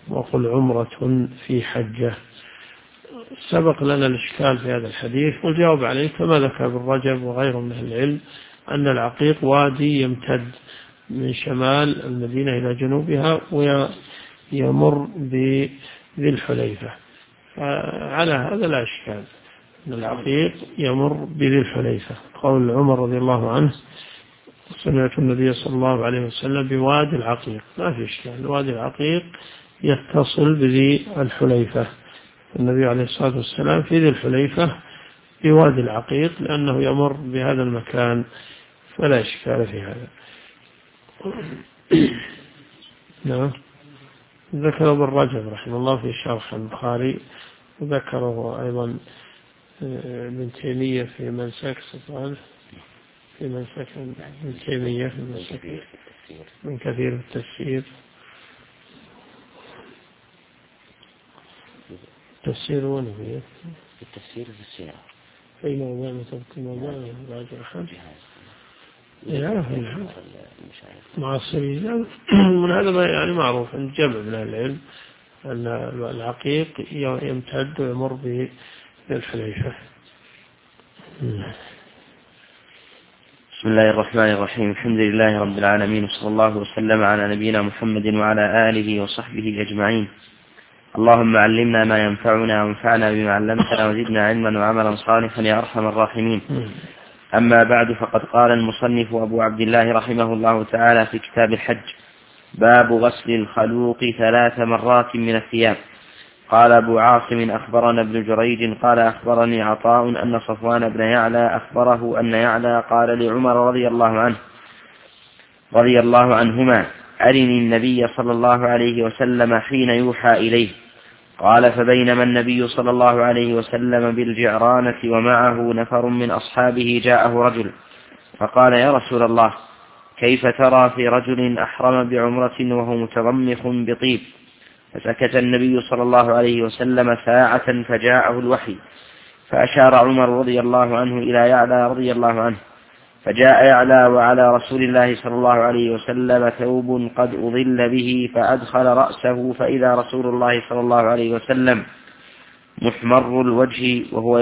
وقل عمرة في حجة. سبق لنا الإشكال في هذا الحديث والجواب عليه كما ذكر ابن رجب وغيره من العلم أن العقيق وادي يمتد من شمال المدينة إلى جنوبها ويمر بذي الحليفة، فعلى هذا لا إشكال أن العقيق يمر بذي الحليفة. قول عمر رضي الله عنه سمعت النبي صلى الله عليه وسلم بوادي العقيق، ما في إشكال، وادي العقيق يتصل بذي الحليفة، النبي عليه الصلاة والسلام في ذي الحليفة بوادي العقيق لأنه يمر بهذا المكان، فلا إشكال في هذا. نعم، ذكر ابن رجب رحمه الله في شرح البخاري، وذكره أيضا ابن تيمية في منسك سلطان، في منسك ابن تيمية في منسك من كثير التفسير. تفسير ونبيه التفسير في السيرة أي موضوع متبقى موضوع بعد الأخر معاصرين من هذا ما يعني معروف عند جمع من العلم أن العقيق يمتد ويمر بالحليفة. بسم الله الرحمن الرحيم. الحمد لله رب العالمين، وصلى الله وسلم على نبينا محمد وعلى آله وصحبه أجمعين. اللهم علمنا ما ينفعنا وانفعنا بما علمتنا وزدنا علما وعملا صالحا يا أرحم الراحمين. أما بعد، فقد قال المصنف أبو عبد الله رحمه الله تعالى في كتاب الحج: باب غسل الخلوق 3 مرات من الثياب. قال أبو عاصم: أخبرنا ابن جريج قال أخبرني عطاء أن صفوان بن يعلى أخبره أن يعلى قال لعمر رضي الله عنهما: أرني النبي صلى الله عليه وسلم حين يوحى إليه. قال: فبينما النبي صلى الله عليه وسلم بالجعرانة ومعه نفر من أصحابه جاءه رجل فقال: يا رسول الله، كيف ترى في رجل أحرم بعمرة وهو متضمخ بطيب؟ فسكت النبي صلى الله عليه وسلم ساعة فجاءه الوحي، فأشار عمر رضي الله عنه إلى يعلى رضي الله عنه، فجاء يعلى وعلى رسول الله صلى الله عليه وسلم ثوب قد أظل به، فأدخل رأسه فإذا رسول الله صلى الله عليه وسلم محمر الوجه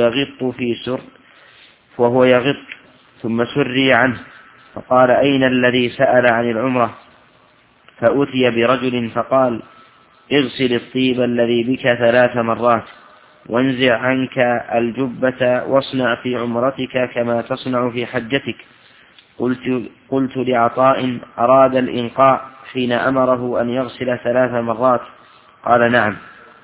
وهو يغط ثم سري عنه، فقال: أين الذي سأل عن العمرة؟ فأتي برجل فقال: اغسل الطيب الذي بك 3 مرات، وانزع عنك الجبة، واصنع في عمرتك كما تصنع في حجتك. قلت لعطاء: أراد الإنقاء حين أمره أن يغسل 3 مرات؟ قال: نعم.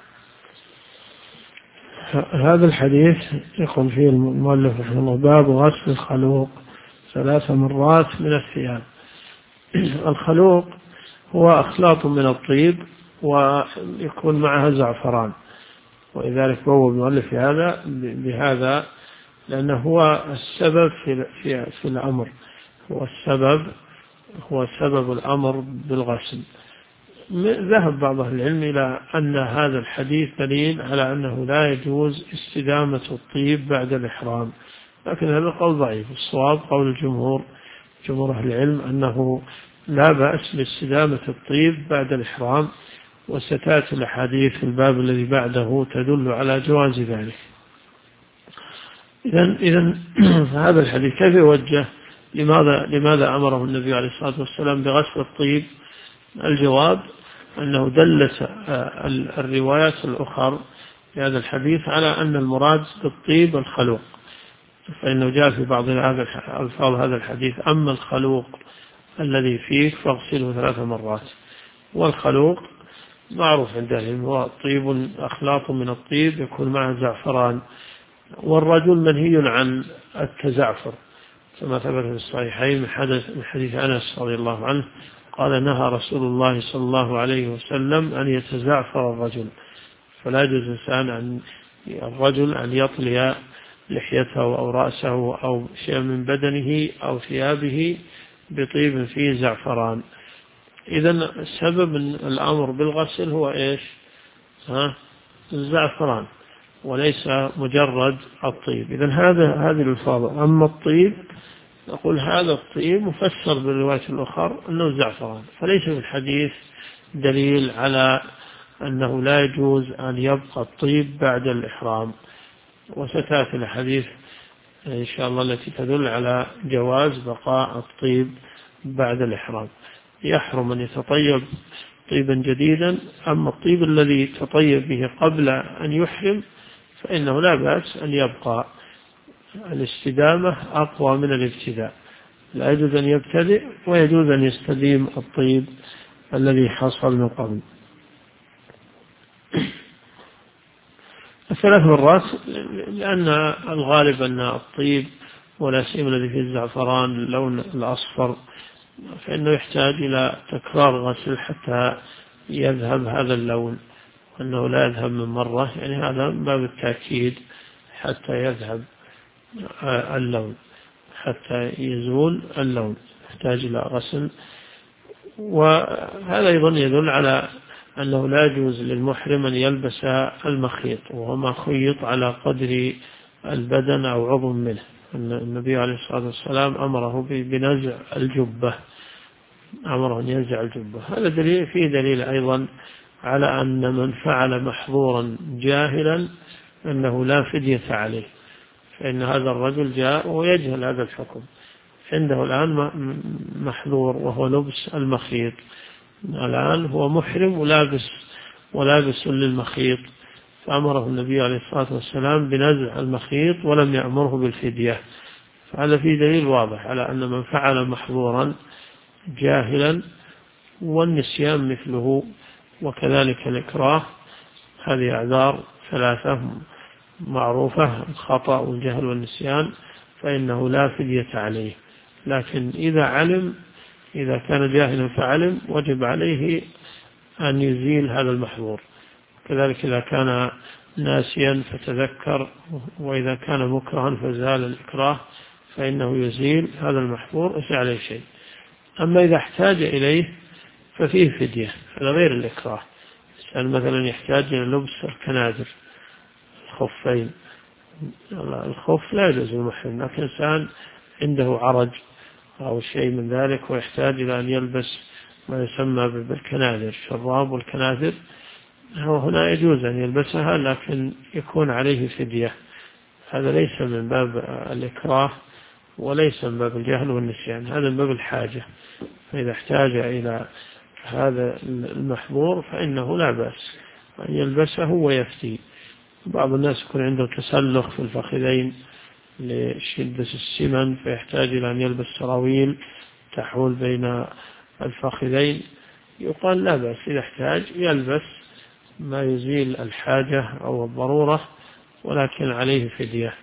هذا الحديث يقول فيه المؤلف رحمه الله: باب غسل الخلوق 3 مرات من الثياب. الخلوق هو أخلاط من الطيب ويكون معها زعفران، ولذلك بوب المؤلف بهذا لأنه هو السبب في الأمر، هو سبب الأمر بالغسل. ذهب بعض أهل العلم إلى أن هذا الحديث دليل على أنه لا يجوز استدامة الطيب بعد الإحرام، لكن هذا القول ضعيف. الصواب قول جمهور أهل العلم أنه لا بأس باستدامة الطيب بعد الإحرام، وستأتي الأحاديث في الباب الذي بعده تدل على جواز ذلك. إذن هذا الحديث كيف يوجه؟ لماذا أمره النبي عليه الصلاة والسلام بغسل الطيب؟ الجواب أنه دلت الروايات الأخرى في هذا الحديث على أن المراد بالطيب الخلوق، فإنه جاء في بعض ألفاظ هذا الحديث: أما الخلوق الذي فيك فاغسله 3 مرات. والخلوق معروف عند العلم هو طيب أخلاط من الطيب يكون معه زعفران، والرجل منهي عن التزعفر كما ثبت في الصحيحين من حديث أنس رضي الله عنه قال: نهى رسول الله صلى الله عليه وسلم أن يتزعفر الرجل، فلا يجوز الرجل أن يطلي لحيته أو رأسه أو شيء من بدنه أو ثيابه بطيب فيه زعفران. إذن سبب الأمر بالغسل هو إيش؟ الزعفران وليس مجرد الطيب. إذن هذه الألفاظ. أما الطيب نقول هذا الطيب مفسر بالرواية الأخرى أنه زعفران، فليس في الحديث دليل على أنه لا يجوز أن يبقى الطيب بعد الإحرام، وستأتي الحديث إن شاء الله التي تدل على جواز بقاء الطيب بعد الإحرام. يحرم أن يتطيب طيبا جديدا، أما الطيب الذي تطيب به قبل أن يحرم فإنه لا بأس أن يبقى. الاستدامة أقوى من الابتداء، لا يجوز أن يبتدئ ويجوز أن يستديم الطيب الذي حصل من قبل. 3 مرات لأن الغالب أن الطيب ولا سيما الذي فيه الزعفران اللون الأصفر فإنه يحتاج إلى تكرار غسل حتى يذهب هذا اللون، وأنه لا يذهب من مرة، يعني هذا من باب التأكيد حتى يذهب اللون، حتى يزول اللون يحتاج إلى غسل. وهذا أيضا يدل على أنه لا يجوز للمحرم أن يلبس المخيط، وهو ما خيط على قدر البدن أو عضو منه. النبي عليه الصلاة والسلام أمره بنزع الجبة، أمره أن ينزع الجبة. هذا دليل، فيه دليل أيضا على أن من فعل محظورا جاهلا أنه لا فدية عليه، فإن هذا الرجل جاء ويجهل هذا الحكم، عنده الآن محظور وهو لبس المخيط، الآن هو محرم ولابس للمخيط، فأمره النبي عليه الصلاة والسلام بنزع المخيط ولم يأمره بالفدية. فهذا فيه دليل واضح على أن من فعل محظورا جاهلا، والنسيان مثله، وكذلك الإكراه، هذه أعذار 3 معروفة، الخطأ والجهل والنسيان، فإنه لا فدية عليه. لكن إذا كان جاهلا فعلم وجب عليه أن يزيل هذا المحظور، كذلك إذا كان ناسيا فتذكر، وإذا كان مكرها فزال الإكراه فإنه يزيل هذا المحظور ليس عليه شيء. أما إذا احتاج إليه ففيه فدية، هذا غير الإكراه. الإنسان مثلا يحتاج إلى لبس الكنادر، الخفين، الخف لا يجوز المحرم، لكن إنسان عنده عرج أو شيء من ذلك ويحتاج إلى أن يلبس ما يسمى بالكنادر، الشراب والكنادر، هنا يجوز أن يلبسها لكن يكون عليه فدية. هذا ليس من باب الإكراه وليس من باب الجهل والنسيان، هذا من باب الحاجة. فإذا احتاج إلى هذا المحظور فإنه لا بأس أن يلبسه ويفتي. بعض الناس يكون عنده تسلخ في الفخذين لشدة السمن فيحتاج إلى أن يلبس سراويل تحول بين الفخذين، يقال لا بأس إذا احتاج يلبس ما يزيل الحاجة أو الضرورة، ولكن عليه فدية.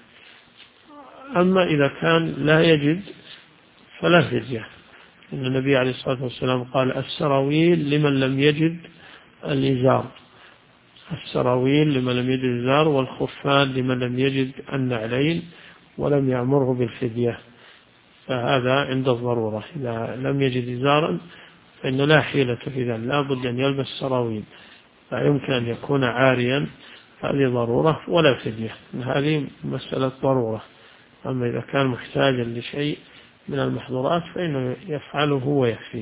أما إذا كان لا يجد فلا فدية، إن النبي عليه الصلاة والسلام قال السراويل لمن لم يجد الإزار، السراويل لمن لم يجد الإزار، والخفان لمن لم يجد النعلين، ولم يأمره بالفدية. فهذا عند الضرورة، إذا لم يجد إزارا فإنه لا حيلة في ذلك، لا بد أن يلبس سراويل، لا يمكن أن يكون عاريا، هذه ضرورة ولا فدية، هذه مسألة ضرورة. أما إذا كان محتاجا لشيء من المحظورات فإنه يفعله ويكفي.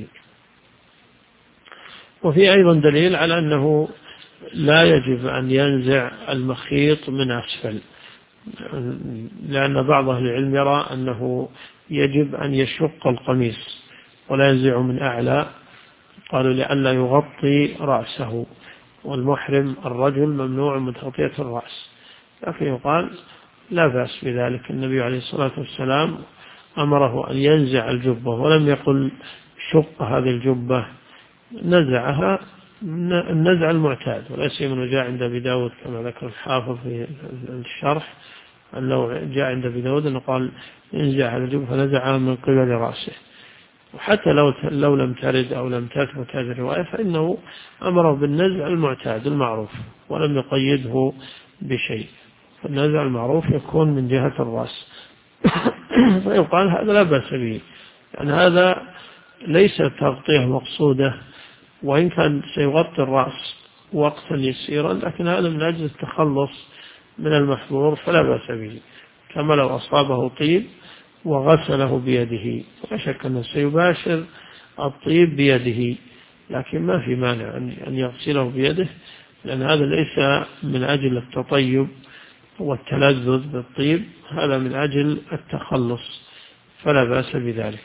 وفي أيضا دليل على أنه لا يجب أن ينزع المخيط من أسفل، لأن بعض أهل العلم يرى أنه يجب أن يشق القميص ولا ينزع من أعلى، قالوا لئلا يغطي رأسه، والمحرم الرجل ممنوع من تغطية الرأس، لكن يقال لا بأس بذلك. النبي عليه الصلاة والسلام أمره أن ينزع الجبة ولم يقل شق هذه الجبة، نزعها النزع المعتاد، وليس من جاء عند أبي داود كما ذكر الحافظ في الشرح أنه جاء عند أبي داود أنه قال انزع هذه الجبة فنزعها من قبل رأسه. وحتى لو لم ترد أو لم تثبت هذه الرواية فإنه أمره بالنزع المعتاد المعروف ولم يقيده بشيء، فالنزع المعروف يكون من جهة الرأس. فيقال هذا لا بأس به، يعني هذا ليس تغطية مقصودة، وإن كان سيغطي الرأس وقتا يسيرا، لكن هذا من أجل التخلص من المحظور فلا بأس به، كما لو أصابه طيب وغسله بيده، لا شك أنه سيباشر الطيب بيده، لكن ما في مانع أن يغسله بيده لأن هذا ليس من أجل التطيب والتلذذ بالطيب، هذا من أجل التخلص، فلا بأس بذلك.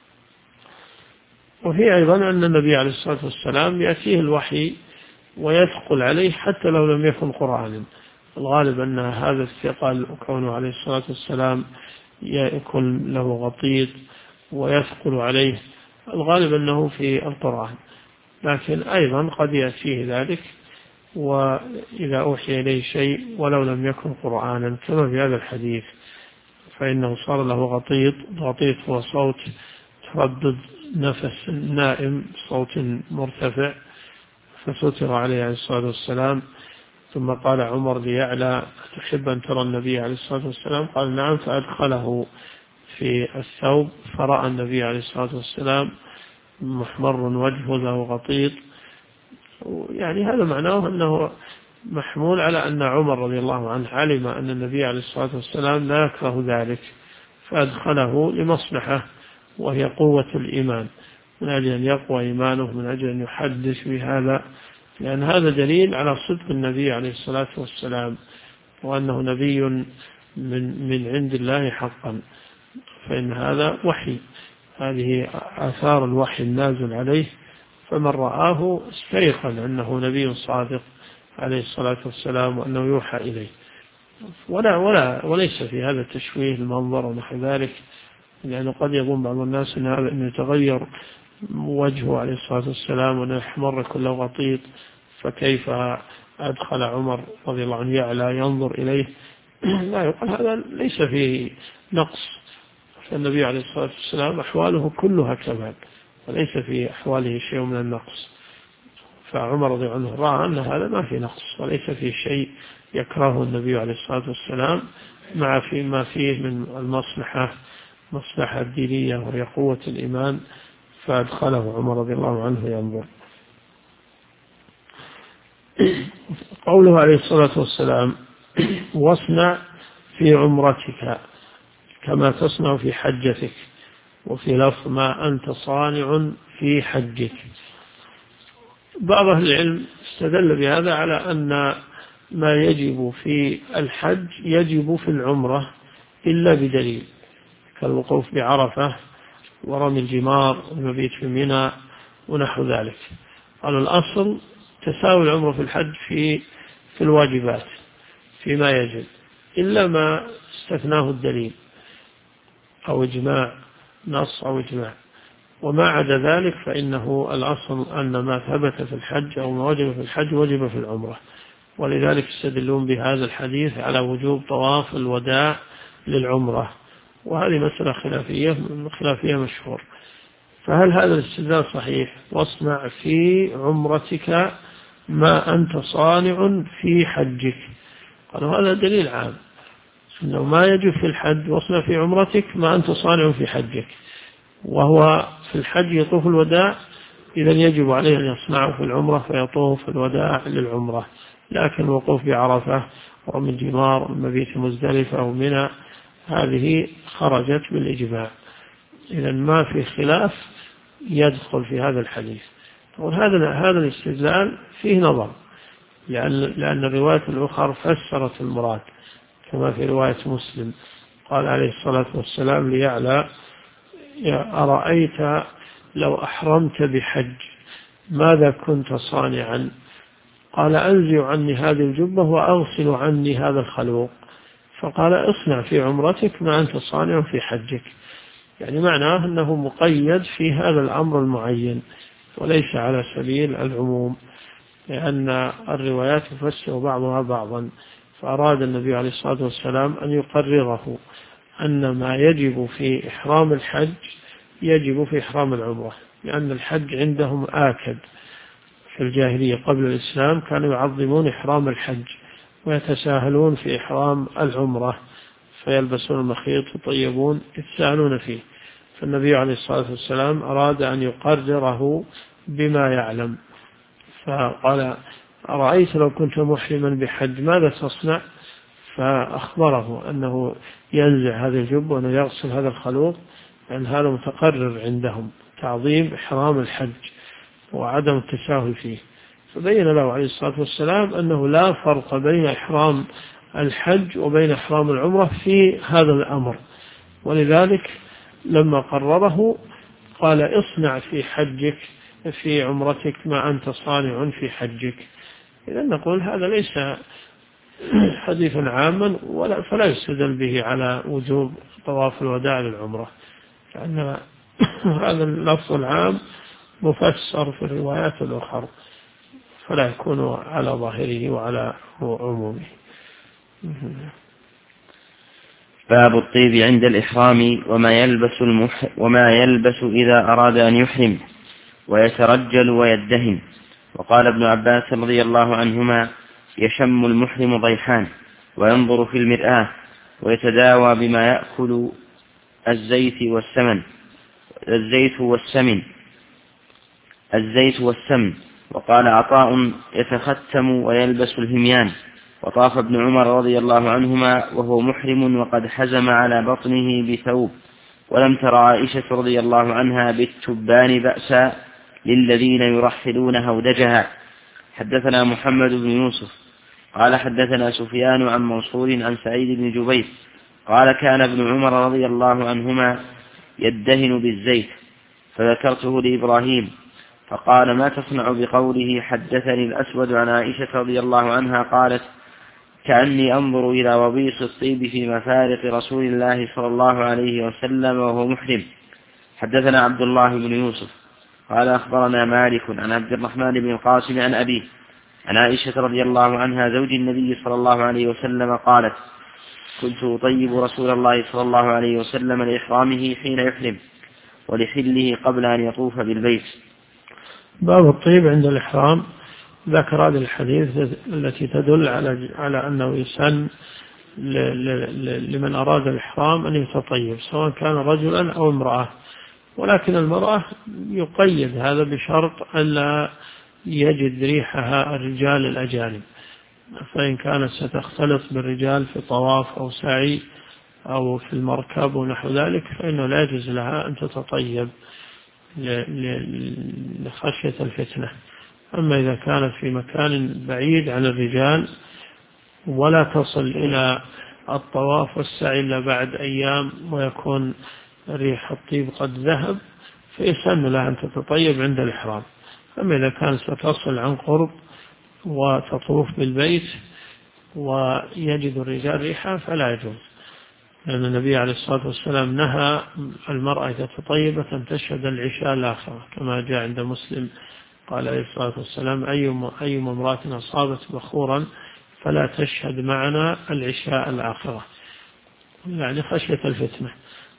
وفي أيضا أن النبي عليه الصلاة والسلام يأتيه الوحي ويثقل عليه حتى لو لم يكن قرآنا. الغالب أن هذا الثقل وكونه عليه الصلاة والسلام يكون له غطيط ويثقل عليه، الغالب أنه في القرآن، لكن أيضا قد يأتيه ذلك وإذا أوحي إليه شيء ولو لم يكن قرآنا كما في هذا الحديث، فإنه صار له غطيط. غطيط هو صوت تردد نفس النائم، صوت مرتفع، فستر عليه عليه الصلاة والسلام. ثم قال عمر ليعلى: تحب أن ترى النبي عليه الصلاة والسلام؟ قال نعم. فأدخله في الثوب فرأى النبي عليه الصلاة والسلام محمر وجهه له غطيط. يعني هذا معناه أنه محمول على أن عمر رضي الله عنه علم أن النبي عليه الصلاة والسلام لا يكره ذلك، فأدخله لمصلحة وهي قوة الإيمان، من أجل أن يقوى إيمانه، من أجل أن يحدث بهذا، لأن هذا دليل على صدق النبي عليه الصلاة والسلام وأنه نبي من عند الله حقا، فإن هذا وحي، هذه آثار الوحي النازل عليه، فمن رآه استيقن أنه نبي صادق عليه الصلاة والسلام وأنه يوحى إليه. وليس في هذا تشويه المنظر ونحو ذلك، لأنه قد يظن بعض الناس أن يتغير وجهه عليه الصلاة والسلام وأنه يحمر كله غطيط، فكيف أدخل عمر رضي الله عنه يعلى ينظر إليه؟ لا، يقول هذا ليس فيه نقص، فالنبي عليه الصلاة والسلام أحواله كلها كمال وليس في أحواله شيء من النقص، فعمر رضي الله عنه رأى أن هذا ما في نقص وليس فيه شيء يكرهه النبي عليه الصلاة والسلام، مع ما فيه من مصلحة دينية وهي قوة الإيمان، فأدخله عمر رضي الله عنه ينظر. قوله عليه الصلاة والسلام: واصنع في عمرتك كما تصنع في حجتك، وفي لفظ: ما أنت صانع في حجك. بعض أهل العلم استدل بهذا على أن ما يجب في الحج يجب في العمرة إلا بدليل، كالوقوف بعرفة ورمي الجمار والمبيت في منى ونحو ذلك. قالوا الأصل تساوي العمرة في الحج في الواجبات فيما يجب، إلا ما استثناه الدليل أو إجماع، نص أو إجماع، وما عدا ذلك فإنه الأصل أن ما ثبت في الحج أو ما وجب في الحج وجب في العمرة. ولذلك يستدلون بهذا الحديث على وجوب طواف الوداع للعمرة، وهذه مسألة خلافية مشهور. فهل هذا الاستدلال صحيح؟ واصنع في عمرتك ما أنت صانع في حجك. قالوا هذا دليل عام أنه ما يجب في الحج واصنع في عمرتك ما أنت صانع في حجك، وهو في الحج يطوف الوداع، إذا يجب عليه أن يصنعه في العمرة فيطوف الوداع للعمرة. لكن الوقوف بعرفة ورمي الجمار والمبيت مزدلفة ومنى هذه خرجت بالإجماع، إذا ما في خلاف يدخل في هذا الحديث. هذا الاستدلال فيه نظر، لأن الرواية الأخرى فسرت المراد، كما في رواية مسلم قال عليه الصلاة والسلام ليعلى: أرأيت لو أحرمت بحج ماذا كنت صانعا؟ قال: أنزع عني هذه الجبة وأغسل عني هذا الخلوق. فقال: اصنع في عمرتك ما أنت صانع في حجك. يعني معناه أنه مقيد في هذا الأمر المعين وليس على سبيل العموم، لأن الروايات تفسر بعضها بعضا، فأراد النبي عليه الصلاة والسلام أن يقرره أن ما يجب في إحرام الحج يجب في إحرام العمرة، لأن الحج عندهم آكد. في الجاهلية قبل الإسلام كانوا يعظمون إحرام الحج ويتساهلون في إحرام العمرة، فيلبسون المخيط ويطيبون يتساهلون فيه، فالنبي عليه الصلاة والسلام أراد أن يقرره بما يعلم، فقال: أرأيت لو كنت محرما بحج ماذا تصنع؟ فأخبره أنه ينزع هذا الجب وأنه يغسل هذا الخلوق، لأن هذا متقرر عندهم تعظيم إحرام الحج وعدم التساهل فيه. فبين له عليه الصلاة والسلام أنه لا فرق بين إحرام الحج وبين إحرام العمرة في هذا الأمر، ولذلك لما قرره قال اصنع في حجك في عمرتك ما أنت صانع في حجك. إذا نقول هذا ليس حديثا عاما فلا يستدل به على وجوب طواف الوداع للعمرة، لأن هذا اللفظ العام مفسر في الروايات الأخرى فلا يكون على ظاهره وعلى عمومه. باب الطيب عند الإحرام وما يلبس إذا أراد أن يحرم ويترجل ويدهن. وقال ابن عباس رضي الله عنهما: يشم المحرم ضيحان وينظر في المرآة ويتداوى بما يأكل الزيت والسمن. وقال عطاء: يتختم ويلبس الهميان. وطاف ابن عمر رضي الله عنهما وهو محرم وقد حزم على بطنه بثوب، ولم تر عائشة رضي الله عنها بالتبان بأسا للذين يرحلون هودجها. حدثنا محمد بن يوسف قال حدثنا سفيان عن منصور عن سعيد بن جبير قال: كان ابن عمر رضي الله عنهما يدهن بالزيت، فذكرته لإبراهيم فقال: ما تصنع بقوله حدثني الأسود عن عائشة رضي الله عنها قالت: كأني أنظر إلى وبيص الطيب في مفارق رسول الله صلى الله عليه وسلم وهو محرم. حدثنا عبد الله بن يوسف قال: أخبرنا مالك عن عبد الرحمن بن القاسم عن أبيه عن عائشة رضي الله عنها زوج النبي صلى الله عليه وسلم قالت: كنت أطيب رسول الله صلى الله عليه وسلم لإحرامه حين يحرم ولحله قبل أن يطوف بالبيت. باب الطيب عند الإحرام. ذكر هذه الحديث التي تدل على أنه يسن لمن أراد الإحرام أن يتطيب سواء كان رجلا أو امرأة، ولكن المرأة يقيد هذا بشرط ألا يجد ريحها الرجال الأجانب، فإن كانت ستختلط بالرجال في طواف أو سعي أو في المركب ونحو ذلك فإنه لا يجوز لها أن تتطيب لخشية الفتنة. أما إذا كانت في مكان بعيد عن الرجال ولا تصل إلى الطواف والسعي إلا بعد أيام ويكون ريح الطيب قد ذهب فيسن لها أن تتطيب عند الإحرام. أما إذا كانت ستصل عن قرب وتطوف بالبيت ويجد الرجال ريحة فلا يجوز، لأن النبي عليه الصلاة والسلام نهى المرأة إذا تطيبت أن تشهد العشاء الآخرة كما جاء عند مسلم قال عليه الصلاة والسلام: أي امرأة أصابت بخورا فلا تشهد معنا العشاء الآخرة، يعني خشية الفتنة.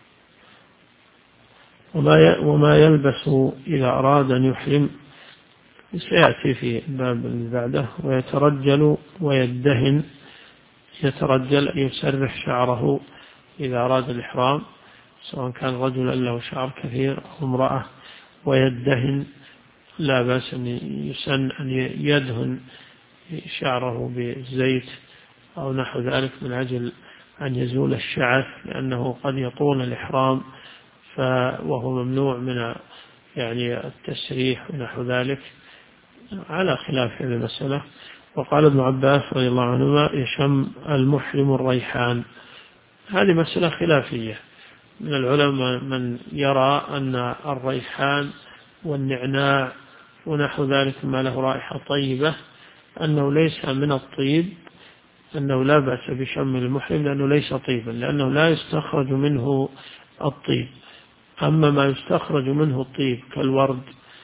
وما يلبس إذا أراد أن يحرم سيأتي في باب بعده. ويترجل ويدهن. يترجل أن يسرح شعره إذا أراد الإحرام سواء كان رجلا له شعر كثير أو امرأة. ويدهن لا بأس أن يسن أن يدهن شعره بالزيت أو نحو ذلك من أجل أن يزول الشعث، لأنه قد يطول الإحرام وهو ممنوع من يعني التسريح ونحو ذلك على خلاف هذه المسألة. وقال ابن عباس رضي الله عنهما: يشم المحرم الريحان. هذه مسألة خلافية من العلماء من يرى أن الريحان والنعناع ونحو ذلك ما له رائحة طيبة أنه ليس من الطيب، أنه لا بأس بشم المحرم لأنه ليس طيبا، لأنه لا يستخرج منه الطيب. أما ما يستخرج منه الطيب كالورد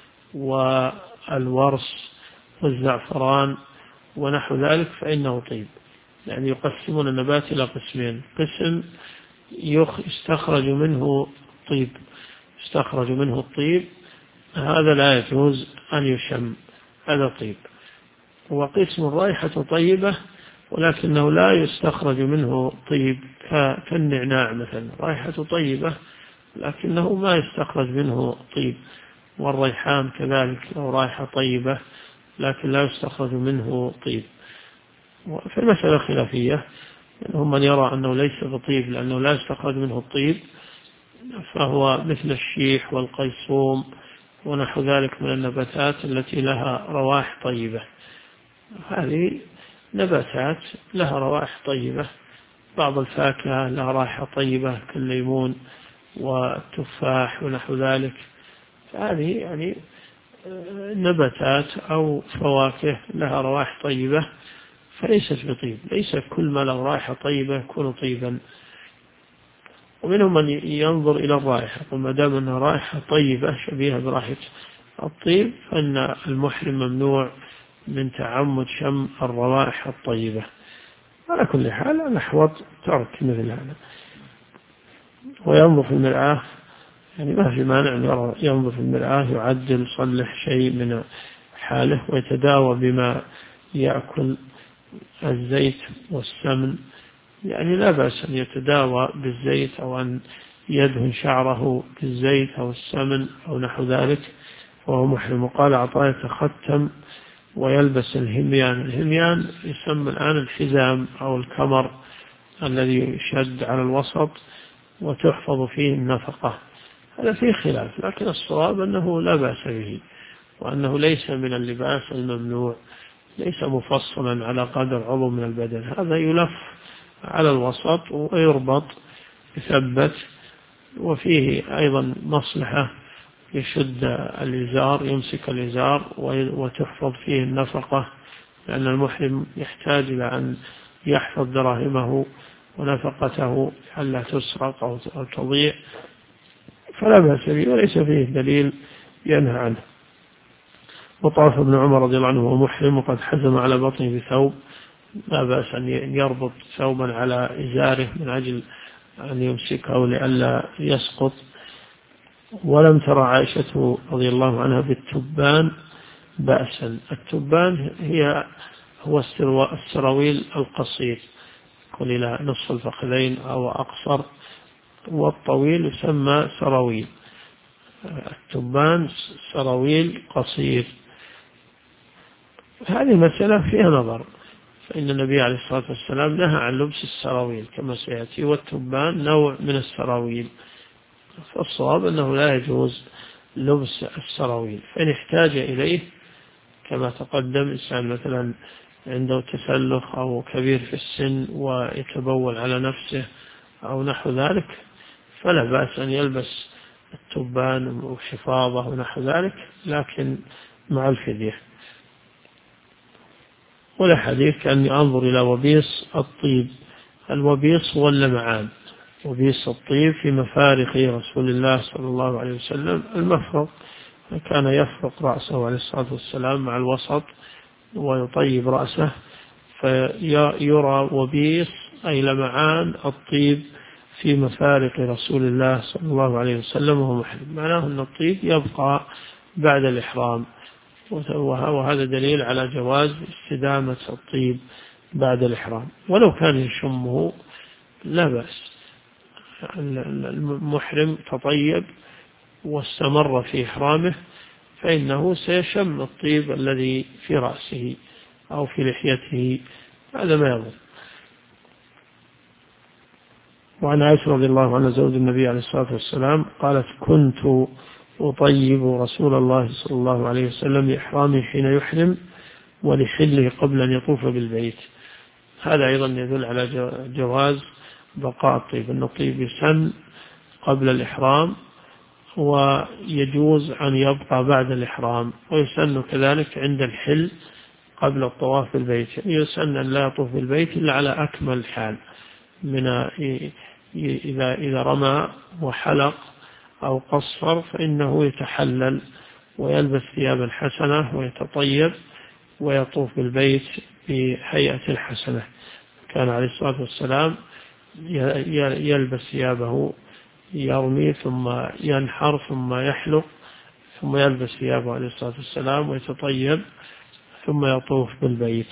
والورس والزعفران ونحو ذلك فإنه طيب. يعني يقسمون النبات إلى قسمين: قسم يستخرج منه الطيب هذا لا يجوز أن يشم، هذا طيب. وقسم الرائحة طيبة ولكنه لا يستخرج منه طيب كالنعناع مثلا، رائحة طيبة لكنه ما يستخرج منه طيب. والريحان كذلك له رائحة طيبة لكن لا يستخرج منه طيب. في المسألة خلافية، منهم من يرى أنه ليس بطيب لأنه لا يستخرج منه الطيب، فهو مثل الشيح والقيصوم ونحو ذلك من النباتات التي لها روائح طيبة. هذه نباتات لها روائح طيبة. بعض الفاكهة لها رائحة طيبة كالليمون والتفاح ونحو ذلك. هذه يعني نباتات أو فواكه لها روائح طيبة فليست بطيب. ليس كل ما له رائحة طيبة يكون طيبا. ومنهم من ينظر إلى الرائحة، وما دام أنها رائحة طيبة شبيهة برائحة الطيب فإن المحرم ممنوع من تعمد شم الروائح الطيبة. على كل حال الأحوط ترك مثل هذا. وينظر في المرآة، يعني ما في مانع ينظر في المرآة يعدل يصلح شيء من حاله ويتداوى بما يأكل الزيت والسمن. يعني لا بأس أن يتداوى بالزيت أو أن يدهن شعره بالزيت أو السمن أو نحو ذلك وهو محرم. وقال عطاء يتختم ويلبس الهميان. الهميان يسمى الآن الحزام أو الكمر الذي يشد على الوسط وتحفظ فيه النفقة. هذا فيه خلاف، لكن الصواب أنه لا بأس به، وأنه ليس من اللباس الممنوع، ليس مفصلا على قدر عضو من البدن. هذا يلف على الوسط ويربط يثبت، وفيه أيضا مصلحة يشد الإزار يمسك الإزار وتحفظ فيه النفقة، لأن المحرم يحتاج إلى أن يحفظ دراهمه ونفقته ألا تسرق أو تضيع، فلا بأس به وليس فيه دليل ينهى عنه. وطاف ابن عمر رضي الله عنه وهو محرم وقد حزم على بطنه بثوب، لا بأس أن يربط ثوبا على إزاره من أجل أن يمسكه لئلا يسقط. ولم ترى عائشة رضي الله عنها بالتبان بأسا. التبان هو السراويل القصير يكون إلى نصف الفخذين أو أقصر، والطويل يسمى سراويل. التبان سراويل قصير. هذه مسألة فيها نظر، فإن النبي عليه الصلاة والسلام نهى عن لبس السراويل كما سيأتي، والتبان نوع من السراويل، فالصواب أنه لا يجوز لبس السراويل. فإن احتاج إليه كما تقدم، إنسان مثلا عنده تسلخ أو كبير في السن ويتبول على نفسه أو نحو ذلك، فلا بأس أن يلبس التبان وحفاظه ونحو ذلك، لكن مع الفدية. ولا حديث كأني أنظر إلى وبيص الطيب. الوبيص هو اللمعان، وبيص الطيب في مفارق رسول الله صلى الله عليه وسلم. المفرق كان يفرق رأسه عليه الصلاة والسلام مع الوسط ويطيب رأسه، فيرى وبيص أي لمعان الطيب في مفارق رسول الله صلى الله عليه وسلم وهو محرم. معناه أن الطيب يبقى بعد الإحرام، وهذا دليل على جواز استدامة الطيب بعد الإحرام، ولو كان يشمه لا بأس. المحرم تطيب واستمر في إحرامه فإنه سيشم الطيب الذي في رأسه أو في لحيته، هذا ما يضر. وعن عائشة رضي الله عنها زوج النبي عليه الصلاة والسلام قالت: كنت أطيب رسول الله صلى الله عليه وسلم لإحرامه حين يحرم ولحله قبل أن يطوف بالبيت. هذا أيضا يدل على جواز بقاء الطيب، أن الطيب يسن قبل الإحرام ويجوز أن يبقى بعد الإحرام، ويسن كذلك عند الحل قبل الطواف بالبيت. يسن أن لا يطوف بالبيت إلا على أكمل حال، من إذا رمى وحلق أو قصر فإنه يتحلل ويلبس ثيابا حسنة ويتطيب ويطوف بالبيت بهيئة حسنة. كان عليه الصلاة والسلام يلبس ثيابه، يرمي ثم ينحر ثم يحلق ثم يلبس ثيابه عليه الصلاة والسلام ويتطيب ثم يطوف بالبيت.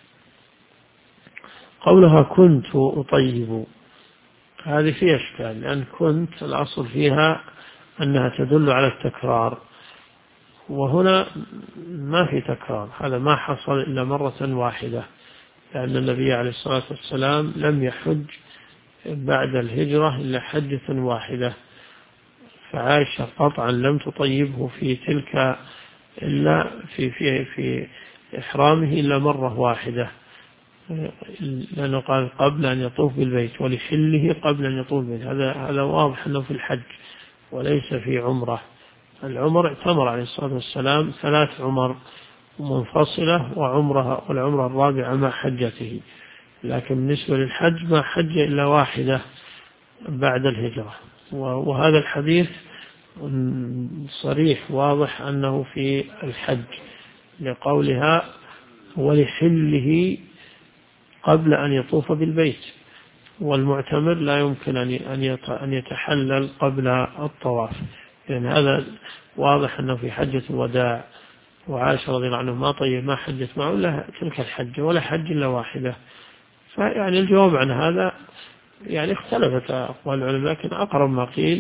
قولها كنت أطيب هذه فيها إشكال، لأن كنت الأصل فيها أنها تدل على التكرار، وهنا ما في تكرار، هذا ما حصل إلا مرة واحدة، لأن النبي عليه الصلاة والسلام لم يحج بعد الهجرة إلا حجة واحدة، فعائشة قطعا لم تطيبه في تلك إلا في إحرامه إلا مرة واحدة، لأنه قال قبل أن يطوف بالبيت، ولحله قبل أن يطوف بالبيت. هذا واضح أنه في الحج وليس في عمرة. العمر اعتمر عليه الصلاة والسلام 3 عمر منفصلة، والعمرة الرابعة مع حجته، لكن بالنسبة للحج ما حج إلا واحدة بعد الهجرة. وهذا الحديث صريح واضح أنه في الحج، لقولها ولحله قبل أن يطوف بالبيت، والمعتمر لا يمكن أن يتحلل قبل الطواف، يعني هذا واضح أنه في حجة الوداع. وعائشة رضي الله عنه ما حجت معه إلا تلك الحجة، ولا حج إلا واحدة. فيعني الجواب عن هذا يعني اختلفت أقوال العلماء، لكن أقرب ما قيل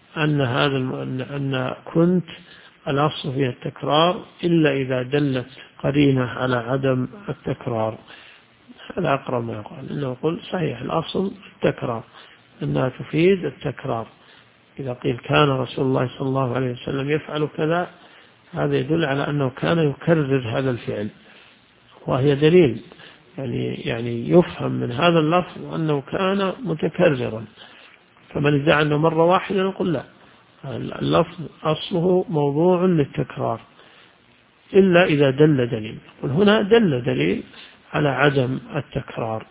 أن كنت الأصل فيها التكرار إلا إذا دلت قرينة على عدم التكرار. هذا أقرب ما يقال، إنه يقول صحيح الأصل التكرار، أنها تفيد التكرار. إذا قيل كان رسول الله صلى الله عليه وسلم يفعل كذا، هذا يدل على أنه كان يكرر هذا الفعل، وهي دليل يعني يفهم من هذا اللفظ أنه كان متكررا. فمن ادعى أنه مرة واحدة نقول لا، اللفظ أصله موضوع للتكرار إلا إذا دل دليل، هنا دل دليل على عدم التكرار.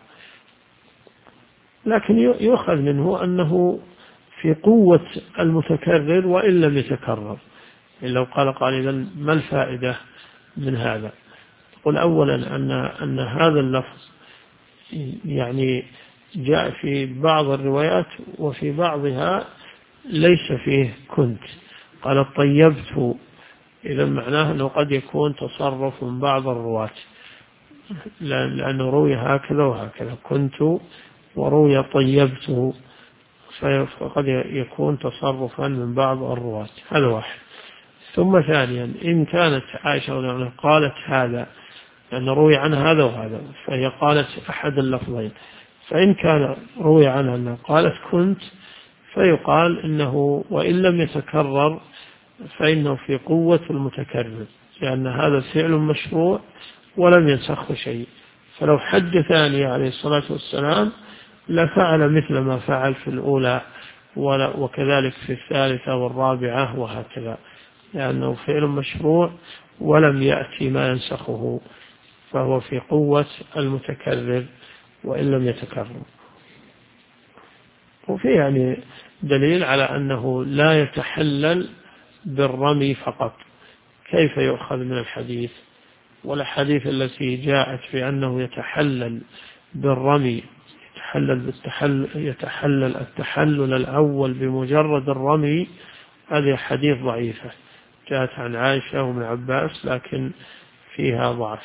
لكن يؤخذ منه أنه في قوة المتكرر وإن لم يتكرر. لو قال قائل ما الفائدة من هذا؟ قل أولا أن هذا اللفظ يعني جاء في بعض الروايات، وفي بعضها ليس فيه كنت، قال طيبت، إذا معناه أنه قد يكون تصرف من بعض الرواة، لأنه روي هكذا وهكذا كنت، وروي طيبته، فقد يكون تصرفا من بعض الرواة. هذا واحد. ثم ثانيا، إن كانت عائشة رضي الله عنها قالت هذا لأن روي عنها هذا وهذا، فهي قالت أحد اللفظين، فإن كان روي عنها أنها قالت كنت، فيقال إنه وإن لم يتكرر فإنه في قوة المتكرر، لأن هذا فعل مشروع ولم ينسخ شيء. فلو حج ثاني عليه الصلاة والسلام لفعل مثل ما فعل في الأولى، وكذلك في الثالثة والرابعة وهكذا، لأنه فعل مشروع ولم يأتي ما ينسخه، فهو في قوة المتكرر وإن لم يتكرر. وفي يعني دليل على أنه لا يتحلل بالرمي فقط. كيف يؤخذ من الحديث والحديث التي جاءت في أنه يتحلل بالرمي، يتحلل التحلل الأول بمجرد الرمي؟ هذه حديث ضعيفة جاءت عن عائشة وابن عباس، لكن فيها ضعف،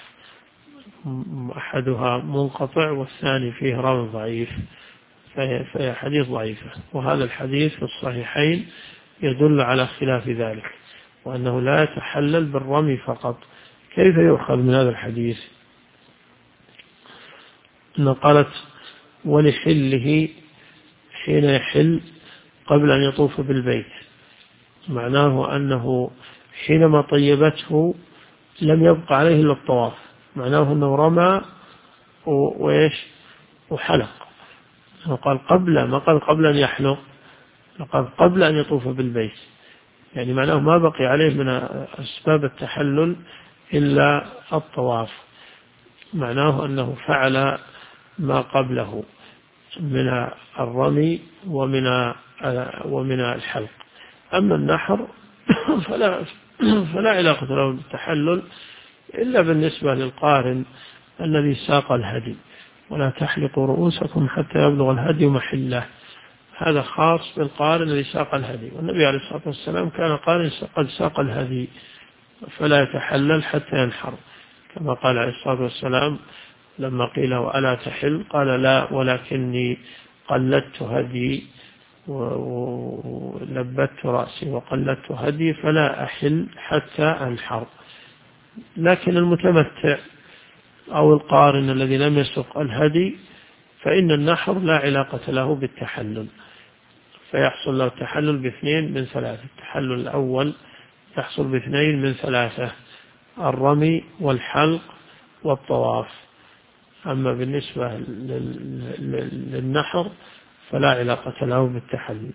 أحدها منقطع والثاني فيه راوي ضعيف، فهي حديث ضعيفة. وهذا الحديث في الصحيحين يدل على خلاف ذلك، وأنه لا يتحلل بالرمي فقط. كيف يؤخذ من هذا الحديث؟ أن قالت ولحله حين يحل قبل أن يطوف بالبيت، معناه أنه حينما طيبته لم يبقى عليه إلا الطواف، معناه أنه رمى وحلق. قال قبل، ما قال قبل أن يحلق، قال قبل أن يطوف بالبيت، يعني معناه ما بقي عليه من أسباب التحلل إلا الطواف، معناه أنه فعل ما قبله من الرمي ومن الحلق. أما النحر فلا علاقة له بالتحلل إلا بالنسبة للقارن الذي ساق الهدي، ولا تحلقوا رؤوسكم حتى يبلغ الهدي محله، هذا خاص بالقارن الذي ساق الهدي. والنبي عليه الصلاة والسلام كان قارن قد ساق الهدي فلا يتحلل حتى ينحر، كما قال عليه الصلاة والسلام لما قيل ألا تحل قال لا، ولكني قلدت هدي ولبت رأسي وقلدت هدي فلا أحل حتى أنحر. لكن المتمتع أو القارن الذي لم يسق الهدي فإن النحر لا علاقة له بالتحلل، فيحصل له تحلل باثنين من ثلاثة. التحلل الأول يحصل باثنين من ثلاثة: الرمي والحلق والطواف. أما بالنسبة للنحر فلا علاقة له بالتحلل.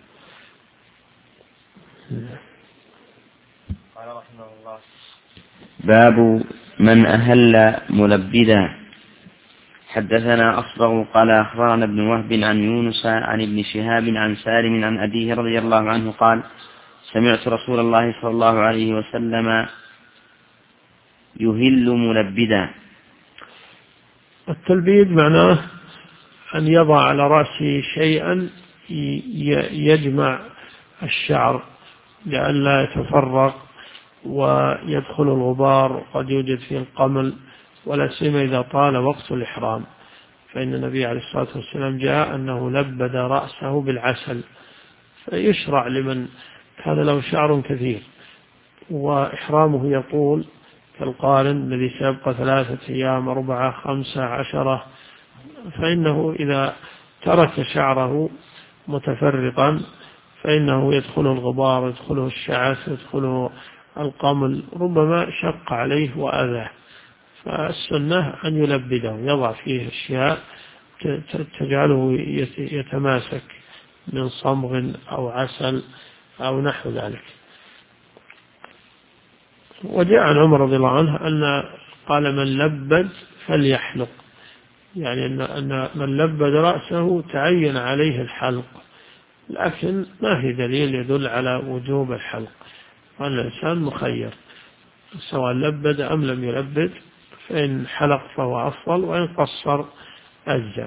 قال رحمه الله: باب من أهل ملبدا. حدثنا أصبغ قال أخبرنا ابن وهب عن يونس عن ابن شهاب عن سالم عن أبيه رضي الله عنه قال: سمعت رسول الله صلى الله عليه وسلم يهل ملبدا. التلبيد معناه أن يضع على رأسه شيئا يجمع الشعر لئلا يتفرق ويدخل الغبار، قد يوجد فيه القمل، ولا سيما إذا طال وقت الإحرام. فإن النبي عليه الصلاة والسلام جاء أنه لبد رأسه بالعسل، فيشرع لمن كان له شعر كثير وإحرامه يطول كالقارن الذي سيبقى 3 أيام 4 5 10، فإنه إذا ترك شعره متفرقا فإنه يدخله الغبار، يدخله الشعث، يدخله القمل، ربما شق عليه وأذاه. فالسنة أن يلبده، يضع فيه أشياء تجعله يتماسك من صمغ أو عسل أو نحو ذلك. وجاء عن عمر رضي الله عنه أن قال: من لبد فليحلق، يعني أن من لبد رأسه تعين عليه الحلق، لكن ما في دليل يدل على وجوب الحلق، وأن الإنسان مخير سواء لبد أم لم يلبد، فإن حلق فهو أفضل، وإن قصر أجزأ.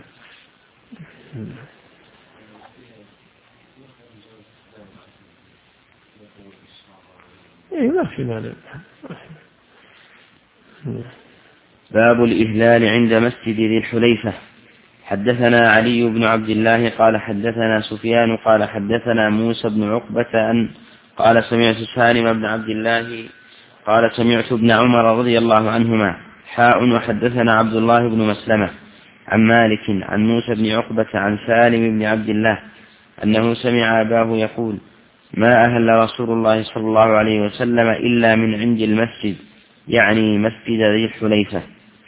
ما في مانع. باب الإهلال عند مسجد ذي الحليفة. حدثنا علي بن عبد الله قال حدثنا سفيان قال حدثنا موسى بن عقبة قال سمعت سالم بن عبد الله قال سمعت ابن عمر رضي الله عنهما وحدثنا عبد الله بن مسلمة عن مالك عن موسى بن عقبة عن سالم بن عبد الله أنه سمع أباه يقول: ما أهل رسول الله صلى الله عليه وسلم إلا من عند المسجد، يعني مسجد ذي الحليفة.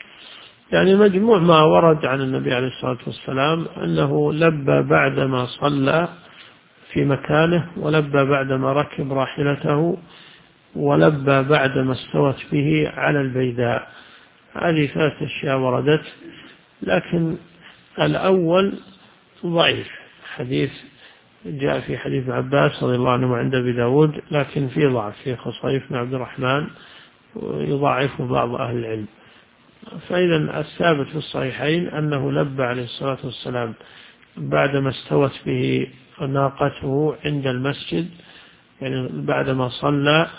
يعني مجموع ما ورد عن النبي عليه الصلاة والسلام أنه لبى بعدما صلى في مكانه، ولبى بعدما ركب راحلته، ولبى بعدما استوت به على البيداء. هذه 3 أشياء وردت، لكن الأول ضعيف. حديث جاء في حديث عباس رضي الله عنه عند أبي داود، لكن في ضعف، في خصيف بن عبد الرحمن يضاعفه بعض أهل العلم. فإذا الثابت في الصحيحين أنه لبى عليه الصلاة والسلام بعدما استوت به ناقته عند المسجد، يعني بعدما صلى،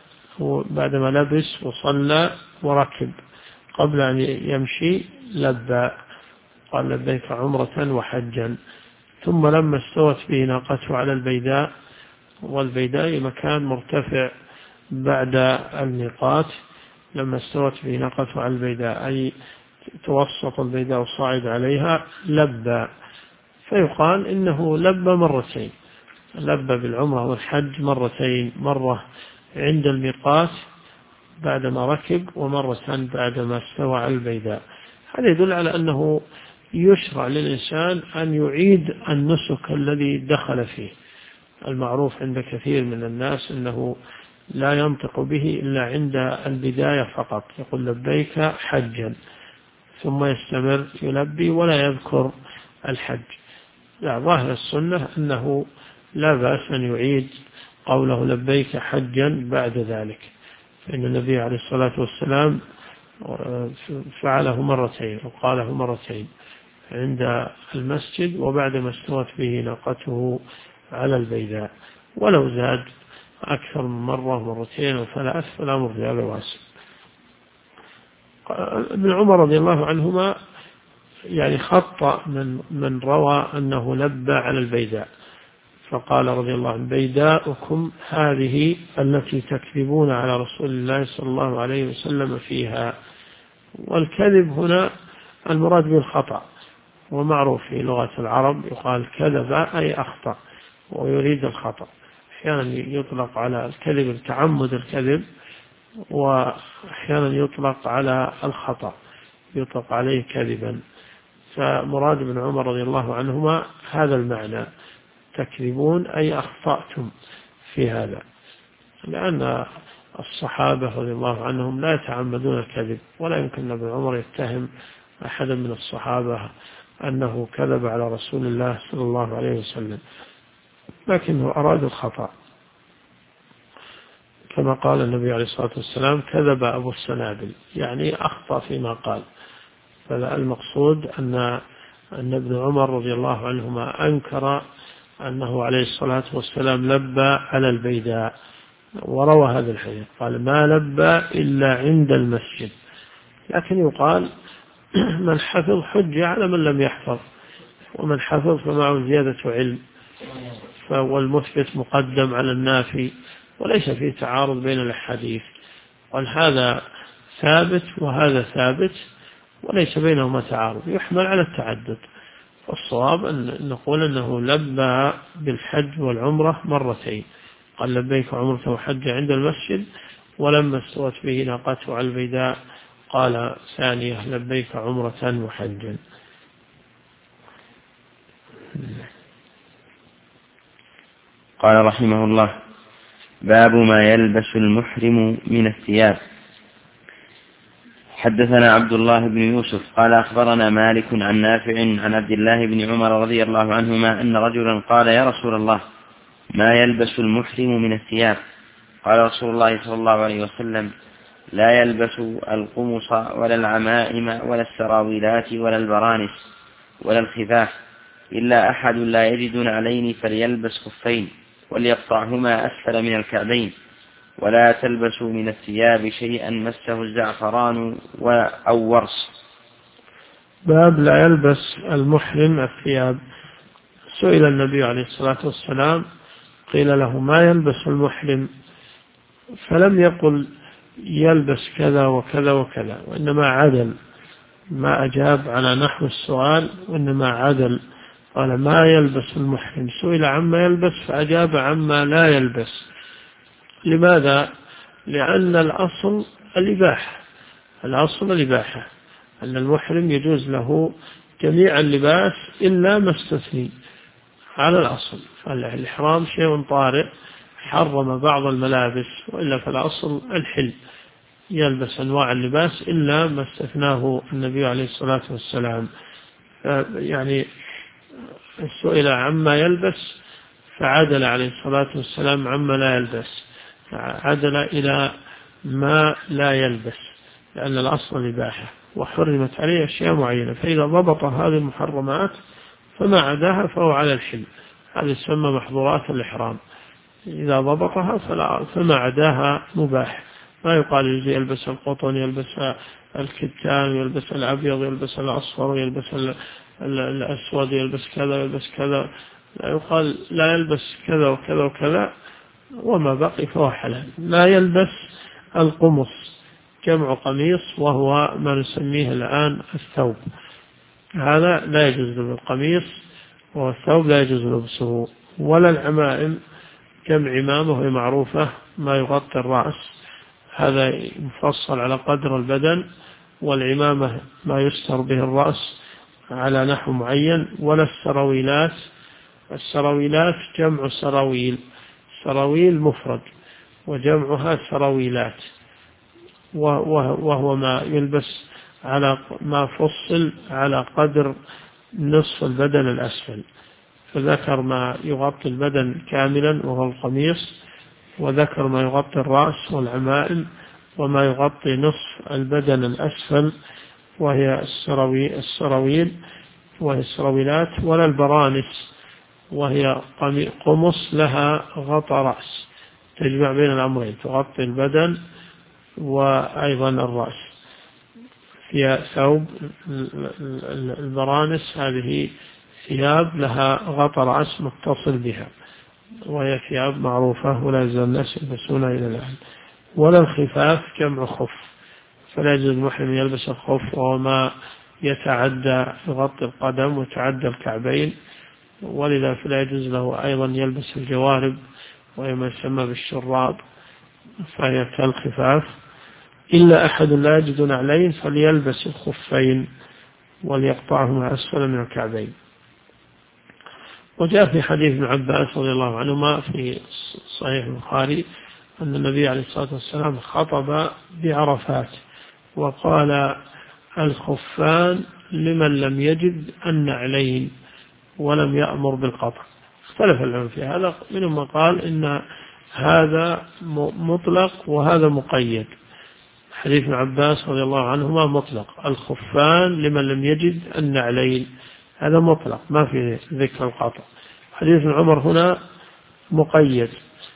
بعدما لبس وصلى وركب، قبل أن يمشي لبى، قال: لبيك عمرة وحجا. ثم لما استوت به ناقته على البيداء، والبيداء مكان مرتفع بعد الميقات، لما استوت به ناقته على البيداء أي توسط البيداء وصاعد عليها، لبى. فيقال إنه لبى مرتين، لبى بالعمرة والحج مرتين، مرة عند الميقات بعدما ركب، ومرة بعدما استوى على البيداء. هذا يدل على أنه يشرع للإنسان أن يعيد النسك الذي دخل فيه. المعروف عند كثير من الناس أنه لا ينطق به إلا عند البداية فقط، يقول: لبيك حجا، ثم يستمر يلبي ولا يذكر الحج. لا، ظاهر السنة أنه لا بأس أن يعيد قوله لبيك حجا بعد ذلك، فإن النبي عليه الصلاة والسلام فعله مرتين وقاله مرتين، عند المسجد وبعدما استوت به ناقته على البيداء. ولو زاد أكثر من مرة، مرتين وثلاث، فلا مرجع بواسع. ابن عمر رضي الله عنهما يعني خطأ من روى أنه لبى على البيداء، فقال رضي الله عنه: بيداؤكم هذه التي تكذبون على رسول الله صلى الله عليه وسلم فيها. والكذب هنا المراد بالخطأ، ومعروف في لغة العرب يقال كذب أي أخطأ، ويريد الخطأ. أحيانا يطلق على الكذب تعمد الكذب، وأحيانا يطلق على الخطأ، يطلق عليه كذبا. فمراد ابن عمر رضي الله عنهما هذا المعنى، تكذبون أي أخطأتم في هذا، لأن الصحابة رضي الله عنهم لا يتعمدون الكذب، ولا يمكن ابن عمر يتهم أحدا من الصحابة أنه كذب على رسول الله صلى الله عليه وسلم، لكنه أراد الخطأ، كما قال النبي عليه الصلاة والسلام كذب أبو السنابل، يعني أخطأ فيما قال. فالمقصود أن ابن عمر رضي الله عنهما أنكر أنه عليه الصلاة والسلام لبى على البيداء، وروى هذا الحديث قال ما لبى إلا عند المسجد. لكن يقال من حفظ حج على من لم يحفظ، ومن حفظ فمعه زيادة علم، والمثبت مقدم على النافي، وليس فيه تعارض بين الأحاديث، قال هذا ثابت وهذا ثابت وليس بينهما تعارض، يحمل على التعدد. والصواب أن نقول أنه لبى بالحج والعمرة مرتين، قال لبيك عمرة وحج عند المسجد، ولما استوت به ناقته على البيداء قال ثانية لبيك عمرة وحجا. قال رحمه الله: باب ما يلبس المحرم من الثياب. حدثنا عبد الله بن يوسف قال أخبرنا مالك عن نافع عن عبد الله بن عمر رضي الله عنهما أن رجلا قال: يا رسول الله، ما يلبس المحرم من الثياب؟ قال رسول الله صلى الله عليه وسلم: لا يلبس القمص ولا العمائم ولا السراويلات ولا البرانس ولا الخفاف إلا أحد لا يجد نعلين فليلبس خفين وليقطعهما أسفل من الكعبين، ولا تلبسوا من الثياب شيئا مسه الزعفران أو ورس. باب لا يلبس المحرم الثياب. سئل النبي عليه الصلاة والسلام قيل له ما يلبس المحرم، فلم يقل يلبس كذا وكذا وكذا، وإنما عدل، ما أجاب على نحو السؤال وإنما عدل، قال ما يلبس المحرم، سئل عما يلبس فأجاب عما لا يلبس. لماذا؟ لأن الأصل الإباحة، الأصل الإباحة، أن المحرم يجوز له جميع اللباس إلا ما استثني على الأصل. فالإحرام شيء طارئ حرم بعض الملابس، وإلا فالأصل الحل، يلبس أنواع اللباس إلا ما استثناه النبي عليه الصلاة والسلام. يعني سئل عما يلبس فعدل عليه الصلاة والسلام عما لا يلبس، عدل إلى ما لا يلبس، لأن الأصل الإباحة، وحرمت عليه أشياء معينة، فإذا ضبط هذه المحرمات فما عداها فهو على الحل، هذه تسمى محظورات الإحرام، إذا ضبطها فما عداها مباح. ما يقال يلبس القطن، يلبس الكتان، يلبس الأبيض، يلبس الأصفر، يلبس الأسود، يلبس كذا يلبس كذا، لا يقال لا يلبس كذا وكذا وكذا وما بقي فهو حلال. لا يلبس القمص، جمع قميص، وهو ما نسميه الآن الثوب، هذا لا يجوز له القميص، والثوب لا يجوز لبسه. ولا العمائم، جمع عمامة وهي معروفة ما يغطي الرأس، هذا مفصل على قدر البدن، والعمامة ما يستر به الرأس على نحو معين. ولا السراويلات، السراويلات جمع سراويل، سراويل مفرد وجمعها سراويلات، وهو ما يلبس على ما فصل على قدر نصف البدن الأسفل، فذكر ما يغطي البدن كاملا وهو القميص، وذكر ما يغطي الرأس والعمائم، وما يغطي نصف البدن الأسفل وهي السراويل وهي السراويلات. ولا البرانس، وهي قمص لها غطى رأس، تجمع بين الأمرين، تغطي البدن وأيضا الرأس. فيها ثوب البرانس، هذه ثياب لها غطى رأس متصل بها، وهي ثياب معروفة ولا يزال الناس يلبسونها إلى الآن. ولا الخفاف، جمع خف، فلا يجوز المحرم يلبس الخف، وهو ما يتعدى يغطي القدم ويتعدى الكعبين، ولذا فلا يجوز له أيضا يلبس الجوارب وهي ما يسمى بالشراب فهي كالخفاف، إلا أحد لا يجد نعلين فليلبس الخفين وليقطعهما أسفل من الكعبين. وجاء في حديث ابن عباس رضي الله عنهما في صحيح البخاري أن النبي عليه الصلاة والسلام خطب بعرفات وقال الخفان لمن لم يجد النعلين ولم يأمر بالقطع. اختلف العلماء في هذا، منهم من قال إن هذا مطلق وهذا مقيد. حديث ابن عباس رضي الله عنهما مطلق، الخفان لمن لم يجد النعلين، هذا مطلق ما في ذكر القطع. حديث ابن عمر هنا مقيد،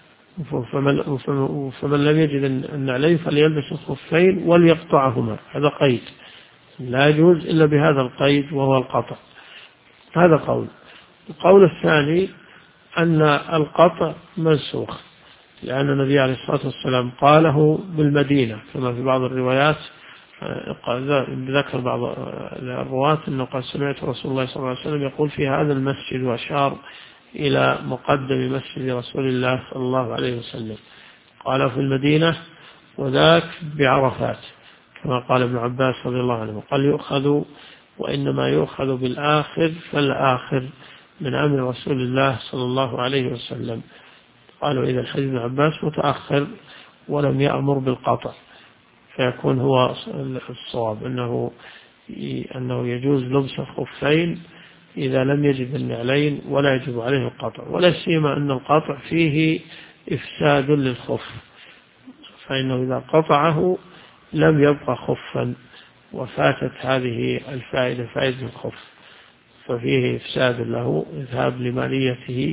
فمن لم يجد النعلين فليلبس الخفين وليقطعهما، هذا قيد لا يجوز إلا بهذا القيد وهو القطع. هذا قول. القول الثاني أن القطع منسوخ، لأن النبي عليه الصلاة والسلام قاله بالمدينة كما في بعض الروايات، ذكر بعض الرواة أنه قال سمعت رسول الله صلى الله عليه وسلم يقول في هذا المسجد، وأشار إلى مقدم مسجد رسول الله صلى الله عليه وسلم، قال في المدينة وذاك بعرفات كما قال ابن عباس رضي الله عنه. قال يؤخذ، وإنما يؤخذ بالآخر فالآخر من أمر رسول الله صلى الله عليه وسلم. قالوا إذا الحديث ابن عباس متأخر ولم يأمر بالقطع، فيكون هو الصواب أنه يجوز لبس الخفين إذا لم يجد النعلين ولا يجب عليه القطع، ولا سيما أن القطع فيه إفساد للخف، فإنه إذا قطعه لم يبقى خفا وفاتت هذه الفائدة، فائدة الخف، ففيه إفساد له، إذهاب لماليته،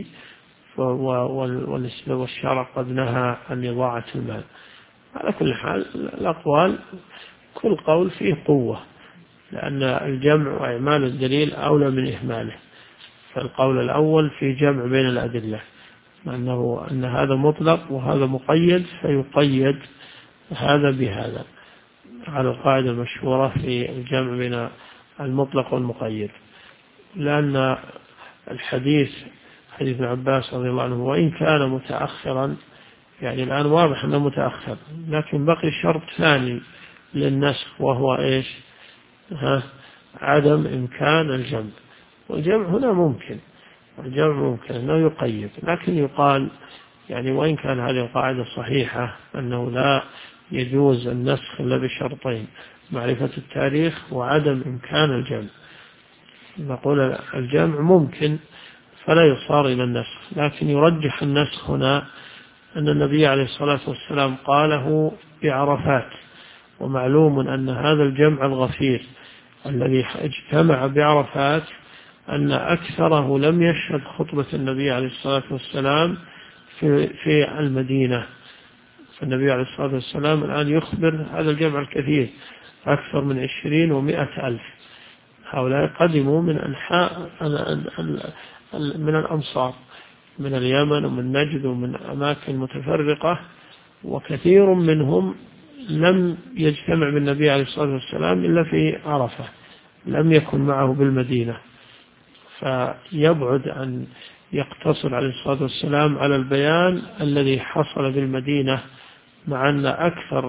والشرع قد نهى عن إضاعة المال. على كل حال الأقوال كل قول فيه قوة، لأن الجمع وإعمال الدليل أولى من إهماله. فالقول الأول في جمع بين الأدلة، أن هذا مطلق وهذا مقيد، فيقيد هذا بهذا على القاعدة المشهورة في الجمع بين المطلق والمقيد. لأن الحديث حديث ابن عباس رضي الله عنه وإن كان متأخرا، يعني الآن واضح أنه متأخر، لكن بقي شرط ثاني للنسخ وهو إيش؟ عدم إمكان الجمع. والجمع هنا ممكن، الجمع ممكن أنه يقيد، لكن يقال يعني وإن كان هذه القاعدة صحيحة أنه لا يجوز النسخ إلا بشرطين، معرفة التاريخ وعدم إمكان الجمع. نقول الجمع ممكن فلا يصار إلى النسخ، لكن يرجح النسخ هنا أن النبي عليه الصلاة والسلام قاله بعرفات، ومعلوم أن هذا الجمع الغفير الذي اجتمع بعرفات أن أكثره لم يشهد خطبة النبي عليه الصلاة والسلام في المدينة. فالنبي عليه الصلاة والسلام الآن يخبر هذا الجمع الكثير، أكثر من 20 و100 ألف، هؤلاء قدموا من أنحاء من الأمصار، من اليمن ومن نجد ومن أماكن متفرقة، وكثير منهم لم يجتمع بالنبي عليه الصلاة والسلام إلا في عرفة، لم يكن معه بالمدينة، فيبعد أن يقتصر عليه الصلاة والسلام على البيان الذي حصل بالمدينة، مع أن أكثر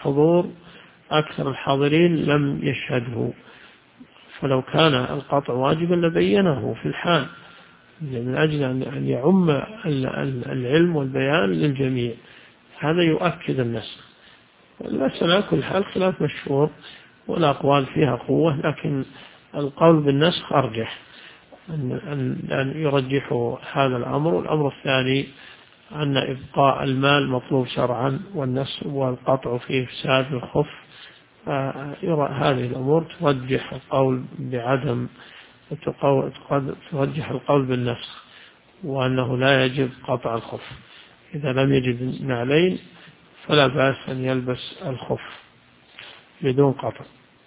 الحاضرين لم يشهده. فلو كان القطع واجبا لبينه في الحال، من أجل أن يعم العلم والبيان للجميع، هذا يؤكد النسخ. المسألة كل حال خلاف مشهور والأقوال فيها قوة، لكن القول بالنسخ أرجح، أن يرجحوا هذا الأمر. والأمر الثاني أن إبقاء المال مطلوب شرعا، والنسخ والقطع فيه إفساد الخف، يرى هذه الأمور ترجح القول بعدم، ترجح القول بالنسخ، وأنه لا يجب قطع الخف. إذا لم يجد نعلين فلا بأس أن يلبس الخف بدون قطع.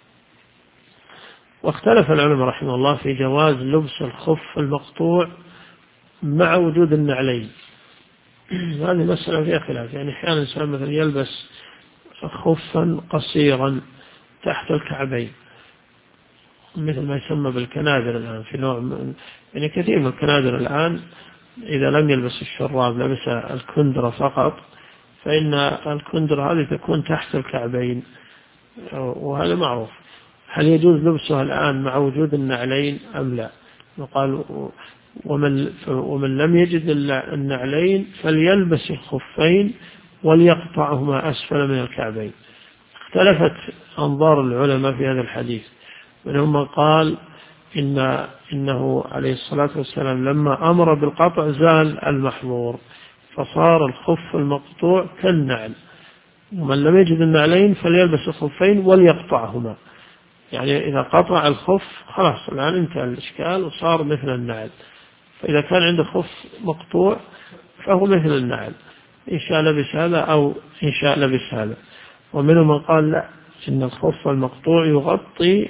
واختلف العلماء رحمه الله في جواز لبس الخف المقطوع مع وجود النعلين. هذه مسألة فيها خلاف، يعني أحيانا الإنسان مثلا يلبس خفا قصيرا تحت الكعبين، مثل ما يسمى بالكنادر الآن، في نوع يعني كثير من الكنادر الآن إذا لم يلبس الشراب لبس الكندرة فقط، فإن الكندرة هذه تكون تحت الكعبين، وهذا معروف. هل يجوز لبسها الآن مع وجود النعلين أم لا؟ وقال ومن لم يجد النعلين فليلبس الخفين وليقطعهما أسفل من الكعبين. اختلفت أنظار العلماء في هذا الحديث، منهم من قال إنه عليه الصلاة والسلام لما أمر بالقطع زال المحظور فصار الخف المقطوع كالنعل، ومن لم يجد النعلين فليلبس الخفين وليقطعهما. يعني إذا قطع الخف خلاص الآن انتهى الإشكال وصار مثل النعل، فإذا كان عنده خف مقطوع فهو مثل النعل، إن شاء لبس هذا أو إن شاء لبس هذا. ومنهم من قال لا، إن الخف المقطوع يغطي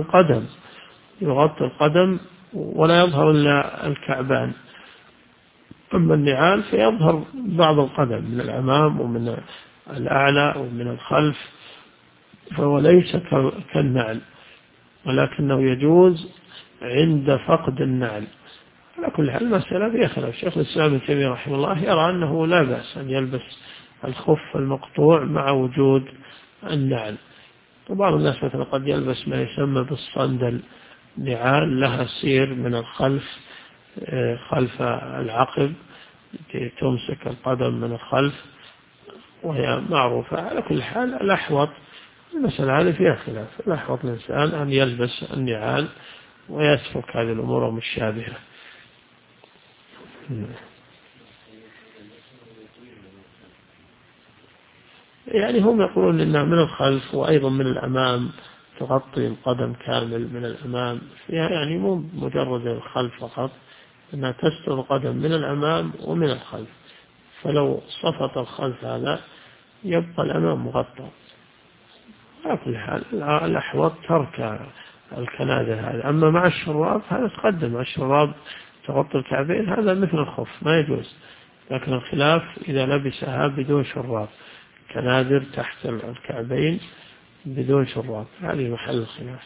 القدم ولا يظهر إلا الكعبان، أما النعال فيظهر بعض القدم من الأمام ومن الأعلى ومن الخلف، فهو ليس كالنعل، ولكنه يجوز عند فقد النعل. على كل حال المسألة فيها خلاف. شيخ الإسلام ابن تيمية رحمه الله يرى أنه لا بأس أن يلبس الخف المقطوع مع وجود النعل. وبعض الناس مثلا قد يلبس ما يسمى بالصندل، نعال لها سير من الخلف خلف العقب تمسك القدم من الخلف وهي معروفة. على كل حال الأحوط المسألة هذه فيها خلاف، الأحوط الإنسان أن يلبس النعال ويترك هذه الأمور المشابهة. يعني هم يقولون إنها من الخلف وأيضا من الأمام، تغطي القدم كامل من الأمام، فيها يعني مو مجرد الخلف فقط، إنها تستر القدم من الأمام ومن الخلف، فلو صفت الخلف هذا يبقى الأمام مغطى. على كل حال الأحوط ترك الكنادر هذا. أما مع الشراب هذا تقدم، مع الشراب تغطي الكعبين هذا مثل الخف ما يجوز، لكن الخلاف إذا لبسها بدون شراب، كنادر تحت الكعبين بدون شراب، هذه محل الخلاف.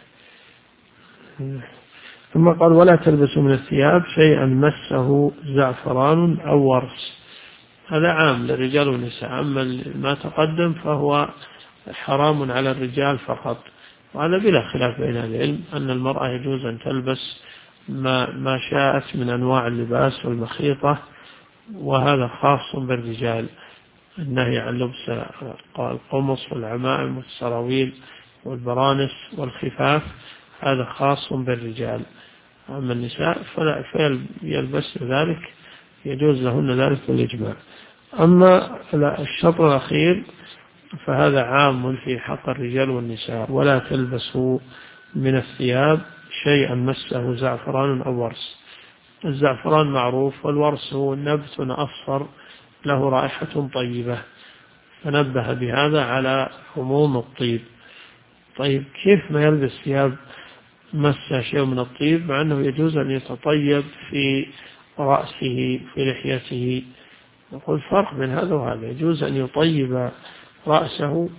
ثم قال ولا تلبسوا من الثياب شيئا مسه زعفران أو ورس. هذا عام للرجال والنساء، أما ما تقدم فهو حرام على الرجال فقط، وهذا بلا خلاف بين العلم أن المرأة يجوز أن تلبس ما شاءت من أنواع اللباس والمخيطة، وهذا خاص بالرجال. النهي عن لبس القمص والعمائم والسراويل والبرانس والخفاف هذا خاص بالرجال، أما النساء فلا فيلبسن ذلك، يجوز لهن ذلك بالإجماع. أما الشطر الأخير فهذا عام في حق الرجال والنساء. ولا تلبسوا من الثياب شيئا مسه زعفران أو ورس. الزعفران معروف، والورس هو نبت أصفر له رائحة طيبة، فنبه بهذا على عموم الطيب. طيب كيف ما يلبس ثياب مس شيء من الطيب مع أنه يجوز أن يتطيب في رأسه في لحيته؟ نقول فرق بين هذا وهذا، يجوز أن يطيب رأسه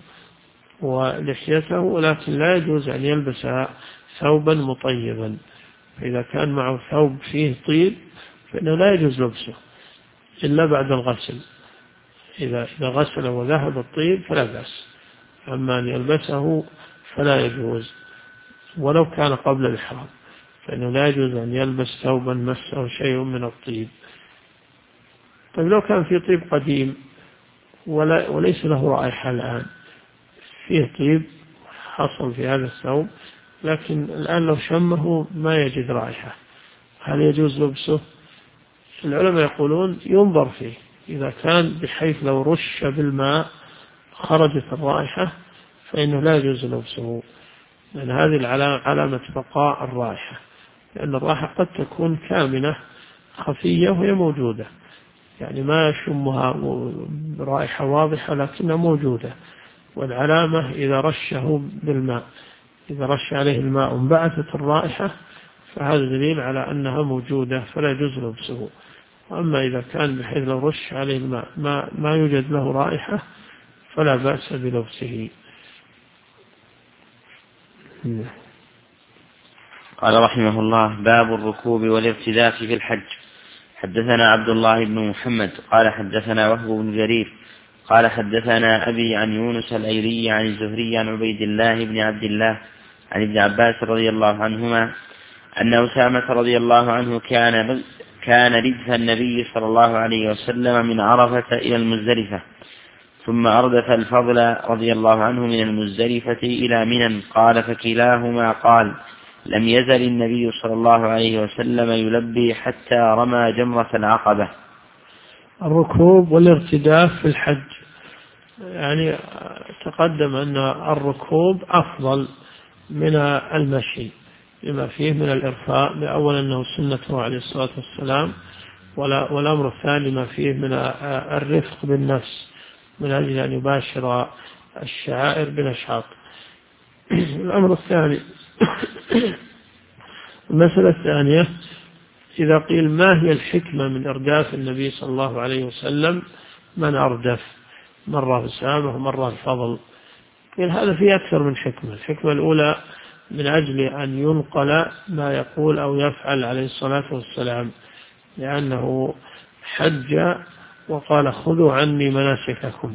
ولحيته، ولكن لا يجوز أن يلبس ثوبا مطيبا. فإذا كان معه ثوب فيه طيب فإنه لا يجوز لبسه إلا بعد الغسل، إذا غسل وذهب الطيب فلا بأس، أما أن يلبسه فلا يجوز ولو كان قبل الإحرام، فإنه لا يجوز أن يلبس ثوبا مسه شيء من الطيب. طيب لو كان في طيب قديم وليس له رائحة الآن، فيه طيب حصل في هذا الثوب لكن الآن لو شمه ما يجد رائحة، هل يجوز لبسه؟ العلماء يقولون ينظر فيه، إذا كان بحيث لو رش بالماء خرجت الرائحة فإنه لا يجوز لبسه، لأن هذه علامة بقاء الرائحة، لأن الرائحة قد تكون كامنة خفية وهي موجودة، يعني ما يشمها رائحة واضحة لكنها موجودة، والعلامة إذا رشه بالماء، إذا رش عليه الماء وانبعثت الرائحة فهذا دليل على أنها موجودة فلا يجوز لبسه. أما إذا كان بحيث لو رش عليه الماء ما يوجد له رائحة فلا بأس بلبسه. قال رحمه الله: باب الركوب والارتداف في الحج. حدثنا عبد الله بن محمد قال حدثنا وهب بن جرير قال حدثنا أبي عن يونس الأيلي عن الزهري عن عبيد الله بن عبد الله عن ابن عباس رضي الله عنهما أن أسامة رضي الله عنه كان ردف النبي صلى الله عليه وسلم من عرفة إلى المزدلفة، ثم أردف الفضل رضي الله عنه من المزدلفة إلى منى. قال: فكلاهما قال: لم يزل النبي صلى الله عليه وسلم يلبي حتى رمى جمرة العقبة. الركوب والارتداف في الحج، يعني تقدم أن الركوب أفضل من المشي لما فيه من الإرفاء، لأول أنه سنته عليه الصلاة والسلام، والأمر الثاني ما فيه من الرفق بالنفس من أجل أن يباشر الشعائر بنشاط. الأمر الثاني المسألة الثانية: إذا قيل ما هي الحكمة من إرداف النبي صلى الله عليه وسلم من أردف، مرة أسامة ومرة الفضل، قيل هذا فيه أكثر من حكمة. الحكمة الأولى من أجل أن ينقل ما يقول أو يفعل عليه الصلاة والسلام، لأنه حج وقال: خذوا عني مناسككم،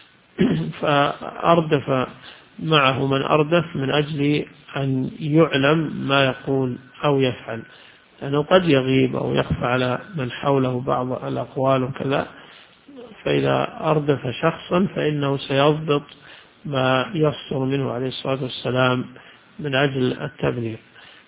فأردف معه من أردف من أجل أن يعلم ما يقول أو يفعل، لأنه قد يغيب أو يخفى على من حوله بعض الأقوال وكذا، فإذا أردف شخصا فإنه سيضبط ما يصدر منه عليه الصلاة والسلام من أجل التبليغ.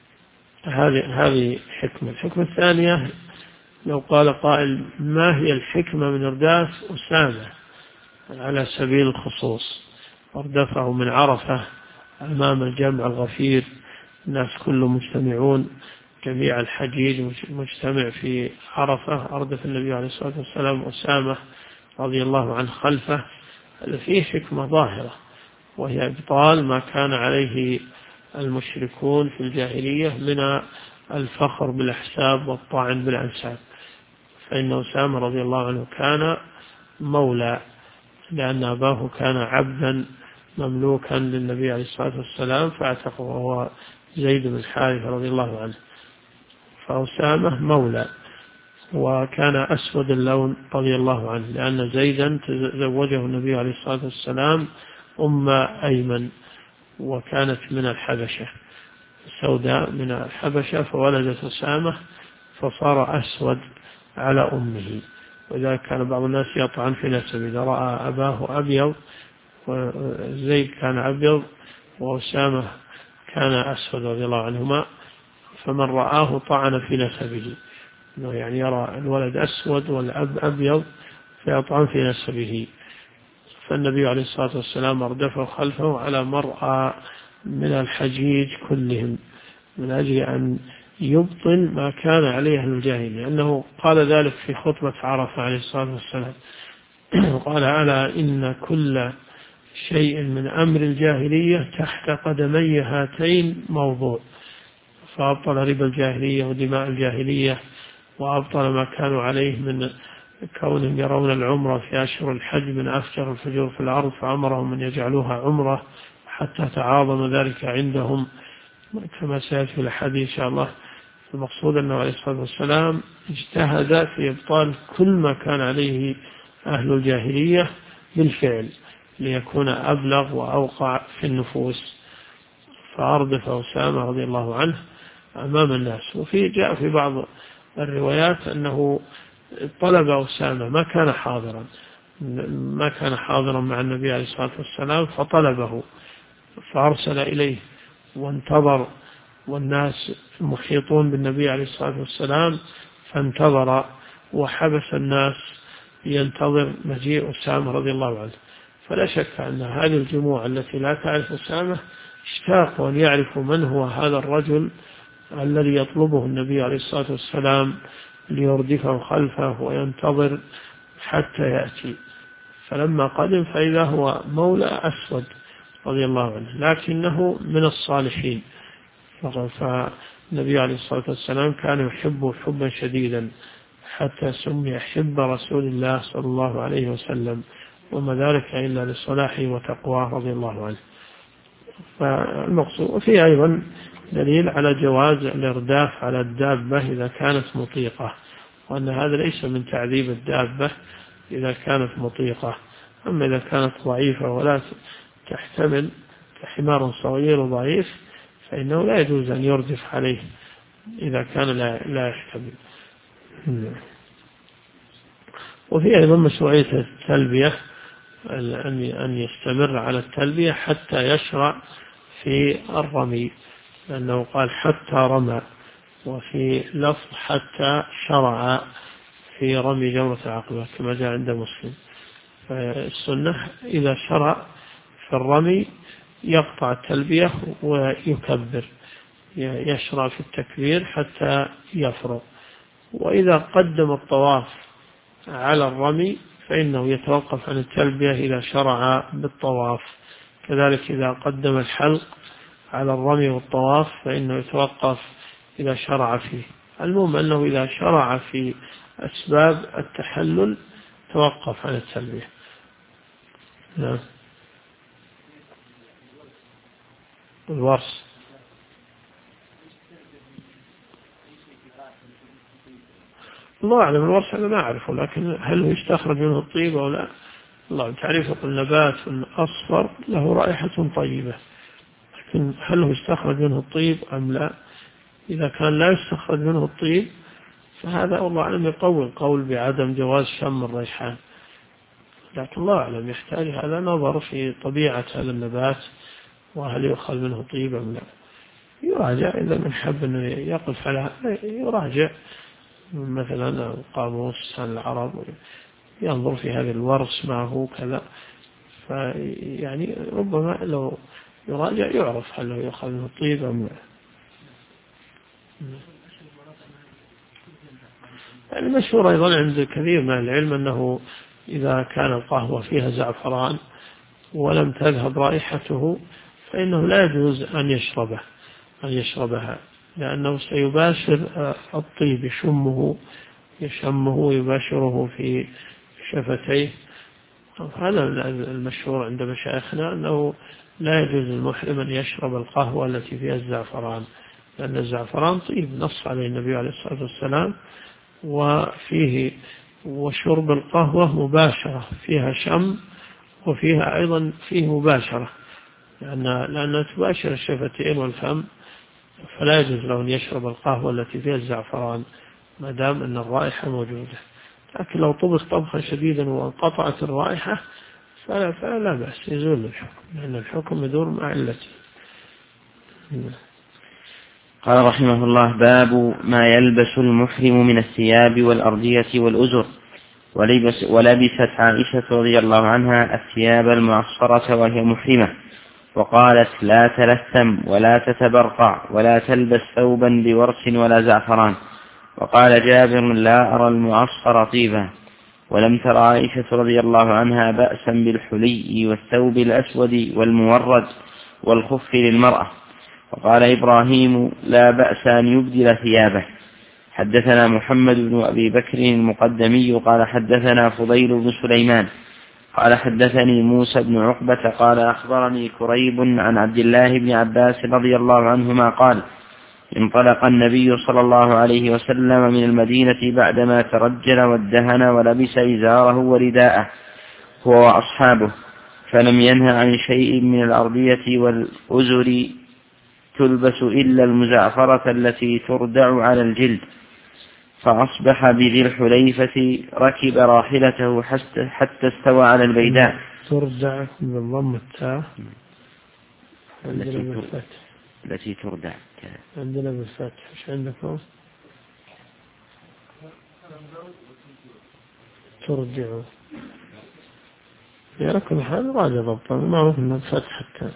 هذه حكمة. الحكمة الثانية: لو قال قائل ما هي الحكمة من إرداف أسامة على سبيل الخصوص، أردفه من عرفة أمام الجمع الغفير، الناس كلهم مجتمعون، جميع الحجيج مجتمع في عرفة، أردف النبي عليه الصلاة والسلام أسامة رضي الله عنه خلفه، فيه حكمة ظاهرة، وهي إبطال ما كان عليه المشركون في الجاهلية من الفخر بالأحساب والطعن بالأنساب. فإن أسامة رضي الله عنه كان مولى، لأن أباه كان عبدا مملوكا للنبي عليه الصلاة والسلام فاعتقه، وهو زيد بن حارثة رضي الله عنه، فأسامة مولى، وكان أسود اللون رضي الله عنه، لأن زيدا تزوجه النبي عليه الصلاة والسلام أم أيمن، وكانت من الحبشة، سوداء من الحبشة، فولدت أسامة فصار أسود على أمه، وذلك كان بعض الناس يطعن في نسبه، إذا رأى أباه أبيض وزيد كان أبيض وأسامة كان أسود رضي الله عنهما، فمن رآه طعن في نسبه، يعني يرى الولد أسود والأب أبيض فيطعن في نسبه. فالنبي عليه الصلاة والسلام أردفه خلفه على مرأى من الحجيج كلهم من أجل أن يبطل ما كان عليه الجاهلية، لأنه قال ذلك في خطبة عرفة عليه الصلاة والسلام، قال: ألا إن كل شيء من أمر الجاهلية تحت قدمي هاتين موضوع، فأبطل ربا الجاهلية ودماء الجاهلية، وأبطل ما كانوا عليه من كونهم يرون العمرة في أشهر الحج من أفجر الفجور في الأرض، فأمرهم أن يجعلوها عمرة حتى تعاظم ذلك عندهم، كما سيأتي في الحديث إن شاء الله. المقصود أنه عليه الصلاة والسلام اجتهد في إبطال كل ما كان عليه أهل الجاهلية بالفعل ليكون أبلغ وأوقع في النفوس، فأردف أسامة رضي الله عنه أمام الناس. جاء في بعض الروايات أنه طلب أسامة، ما كان حاضرا مع النبي عليه الصلاة والسلام، فطلبه فأرسل إليه وانتظر، والناس محيطون بالنبي عليه الصلاة والسلام، فانتظر وحبس الناس ينتظر مجيء أسامة رضي الله عنه. فلا شك أن هذه الجموع التي لا تعرف أسامة اشتاقوا أن يعرفوا من هو هذا الرجل الذي يطلبه النبي عليه الصلاة والسلام ليردفه خلفه وينتظر حتى يأتي. فلما قدم فإذا هو مولى أسود رضي الله عنه، لكنه من الصالحين، فالنبي عليه الصلاة والسلام كان يحبه حبا شديدا حتى سمي حب رسول الله صلى الله عليه وسلم، وما ذلك إلا لصلاحه وتقواه رضي الله عنه. فالمقصود فيه أيضا دليل على جواز الإرداف على الدابة إذا كانت مطيقة، وأن هذا ليس من تعذيب الدابة إذا كانت مطيقة. أما إذا كانت ضعيفة ولا تحتمل كحمار صغير وضعيف فإنه لا يجوز أن يردف عليه إذا كان لا يحتمل. وفي أيضا مشروعية التلبية، أن يستمر على التلبية حتى يشرع في الرمي، لأنه قال حتى رمى، وفي لفظ حتى شرع في رمي جمرة العقبة كما جاء عند مسلم. فالسنة إذا شرع في الرمي يقطع التلبية ويكبر، يشرع في التكبير حتى يفرغ. وإذا قدم الطواف على الرمي فإنه يتوقف عن التلبية إذا شرع بالطواف. كذلك إذا قدم الحلق على الرمي والطواف فإنه يتوقف إذا شرع فيه. المهم أنه إذا شرع في أسباب التحلل توقف عن التلبية. نعم. الورس الله أعلم، الورس أنا ما أعرفه، لكن هل هو يستخرج منه الطيب أو لا الله تعريفه. النبات الأصفر له رائحة طيبة، لكن هل هو يستخرج منه الطيب أم لا؟ إذا كان لا يستخرج منه الطيب فهذا والله أعلم يقوي القول بعدم جواز شم الريحان، لكن الله أعلم يحتاج هذا نظر في طبيعة هذا النبات وهل يؤخذ منه طيب أم لا. يراجع إذا من حب أنه يقف على يراجع مثلا قاموس لسان العرب ينظر في هذه الورس معه كذا، فيعني ربما لو يراجع يعرف هل يؤخذ منه طيب أم لا. المشهور أيضا عند كثير من العلم أنه إذا كان القهوة فيها زعفران ولم تذهب رائحته فإنه لا يجوز أن يشربها، لأنه سيباشر الطيب، يشمه ويباشره في شفتيه. هذا المشهور عند مشايخنا أنه لا يجوز للمحرم أن يشرب القهوة التي فيها الزعفران، لأن الزعفران طيب نص عليه النبي عليه الصلاة والسلام، وشرب القهوة مباشرة فيها شم وفيها أيضا فيه مباشرة، لأنها تباشر الشفتين والفم، فلا يجوز له أن يشرب القهوة التي فيها الزعفران ما دام أن الرائحة موجودة. لكن لو طبخ طبخا شديدا وانقطعت الرائحة فلا بأس، يزول الحكم، لأن الحكم يدور مع علته. قال رحمه الله: باب ما يلبس المحرم من الثياب والأردية والأزر. ولبست عائشة رضي الله عنها الثياب المعصرة وهي محرمة، وقالت: لا تلثم ولا تتبرقع ولا تلبس ثوبا بورس ولا زعفران. وقال جابر: لا أرى المعصر طيبا. ولم تر عائشة رضي الله عنها بأسا بالحلي والثوب الأسود والمورد والخف للمرأة. وقال إبراهيم: لا بأس أن يبدل ثيابه. حدثنا محمد بن أبي بكر المقدمي قال حدثنا فضيل بن سليمان قال حدثني موسى بن عقبة قال أخبرني كريب عن عبد الله بن عباس رضي الله عنهما قال: انطلق النبي صلى الله عليه وسلم من المدينة بعدما ترجل وادهن ولبس إزاره ورداءه هو وأصحابه، فلم ينه عن شيء من الأردية والأزر تلبس إلا المزعفرة التي تردع على الجلد. فأصبح بذي الحليفة ركب راحلته حتى استوى على البيداء. تردع بالضم التاء التي تردع عندنا بالفتح. ايش عندكم؟ ترجع يركب حال راجع ضبطا ما هو من الفتح التاء.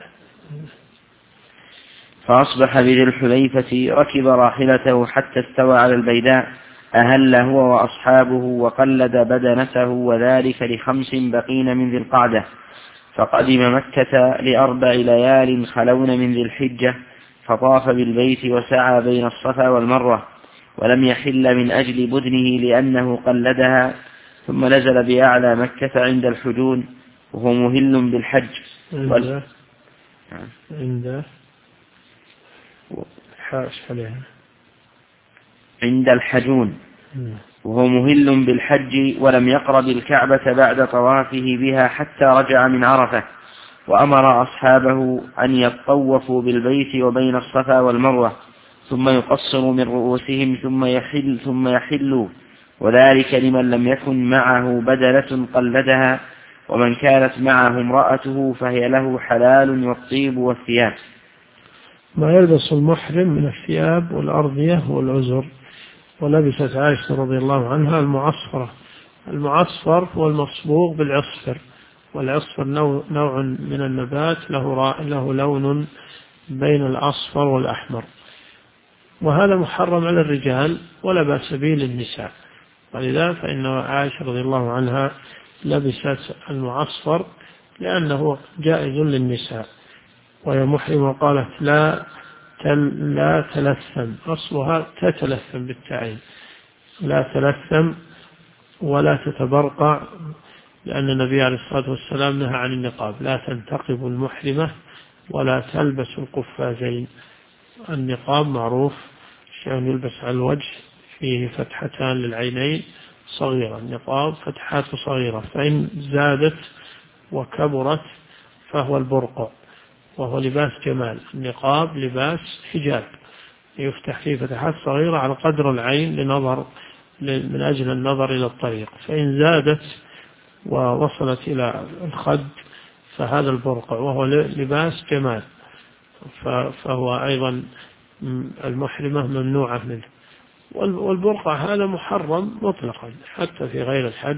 فأصبح بذي الحليفة ركب راحلته حتى استوى على البيداء، أهل هو وأصحابه وقلد بدنته، وذلك ل5 بقين من ذي القعدة. فقدم مكة ل4 ليال خلون من ذي الحجة، فطاف بالبيت وسعى بين الصفا والمروة، ولم يحل من أجل بدنه لأنه قلدها، ثم نزل بأعلى مكة عند الحجون وهو مهل بالحج. عليها عند الحجون، وهو مهل بالحج ولم يقرب الكعبة بعد طوافه بها حتى رجع من عرفة، وأمر أصحابه أن يطوفوا بالبيت وبين الصفا والمروة، ثم يقصروا من رؤوسهم ثم يحلوا، وذلك لمن لم يكن معه بدلة قلدها، ومن كانت معه امرأته فهي له حلال، والطيب والثياب. ما يلبس المحرم من الثياب والأرضية والعزر. ولبست عائشة رضي الله عنها المعصفرة. المعصفر هو المصبوغ بالعصفر، والعصفر نوع من النبات له لون بين الأصفر والأحمر، وهذا محرم على الرجال ولا بأس به للنساء. ولذا فإن عائشة رضي الله عنها لبست المعصفر لأنه جائز للنساء، وهي محرمة قالت لا تلثم، أصلها تتلثم بالتعين، لا تلثم ولا تتبرقع، لأن النبي عليه الصلاة والسلام نهى عن النقاب، لا تنتقب المحرمة ولا تلبس القفازين. النقاب معروف شيء يلبس على الوجه فيه فتحتان للعينين صغيرة، النقاب فتحات صغيرة، فإن زادت وكبرت فهو البرقع، وهو لباس جمال. النقاب لباس حجاب يفتح فيه فتحات صغيرة على قدر العين من أجل النظر إلى الطريق، فإن زادت ووصلت إلى الخد فهذا البرقع، وهو لباس جمال، فهو أيضا المحرمة ممنوعة منه. والبرقع هذا محرم مطلقا حتى في غير الحج،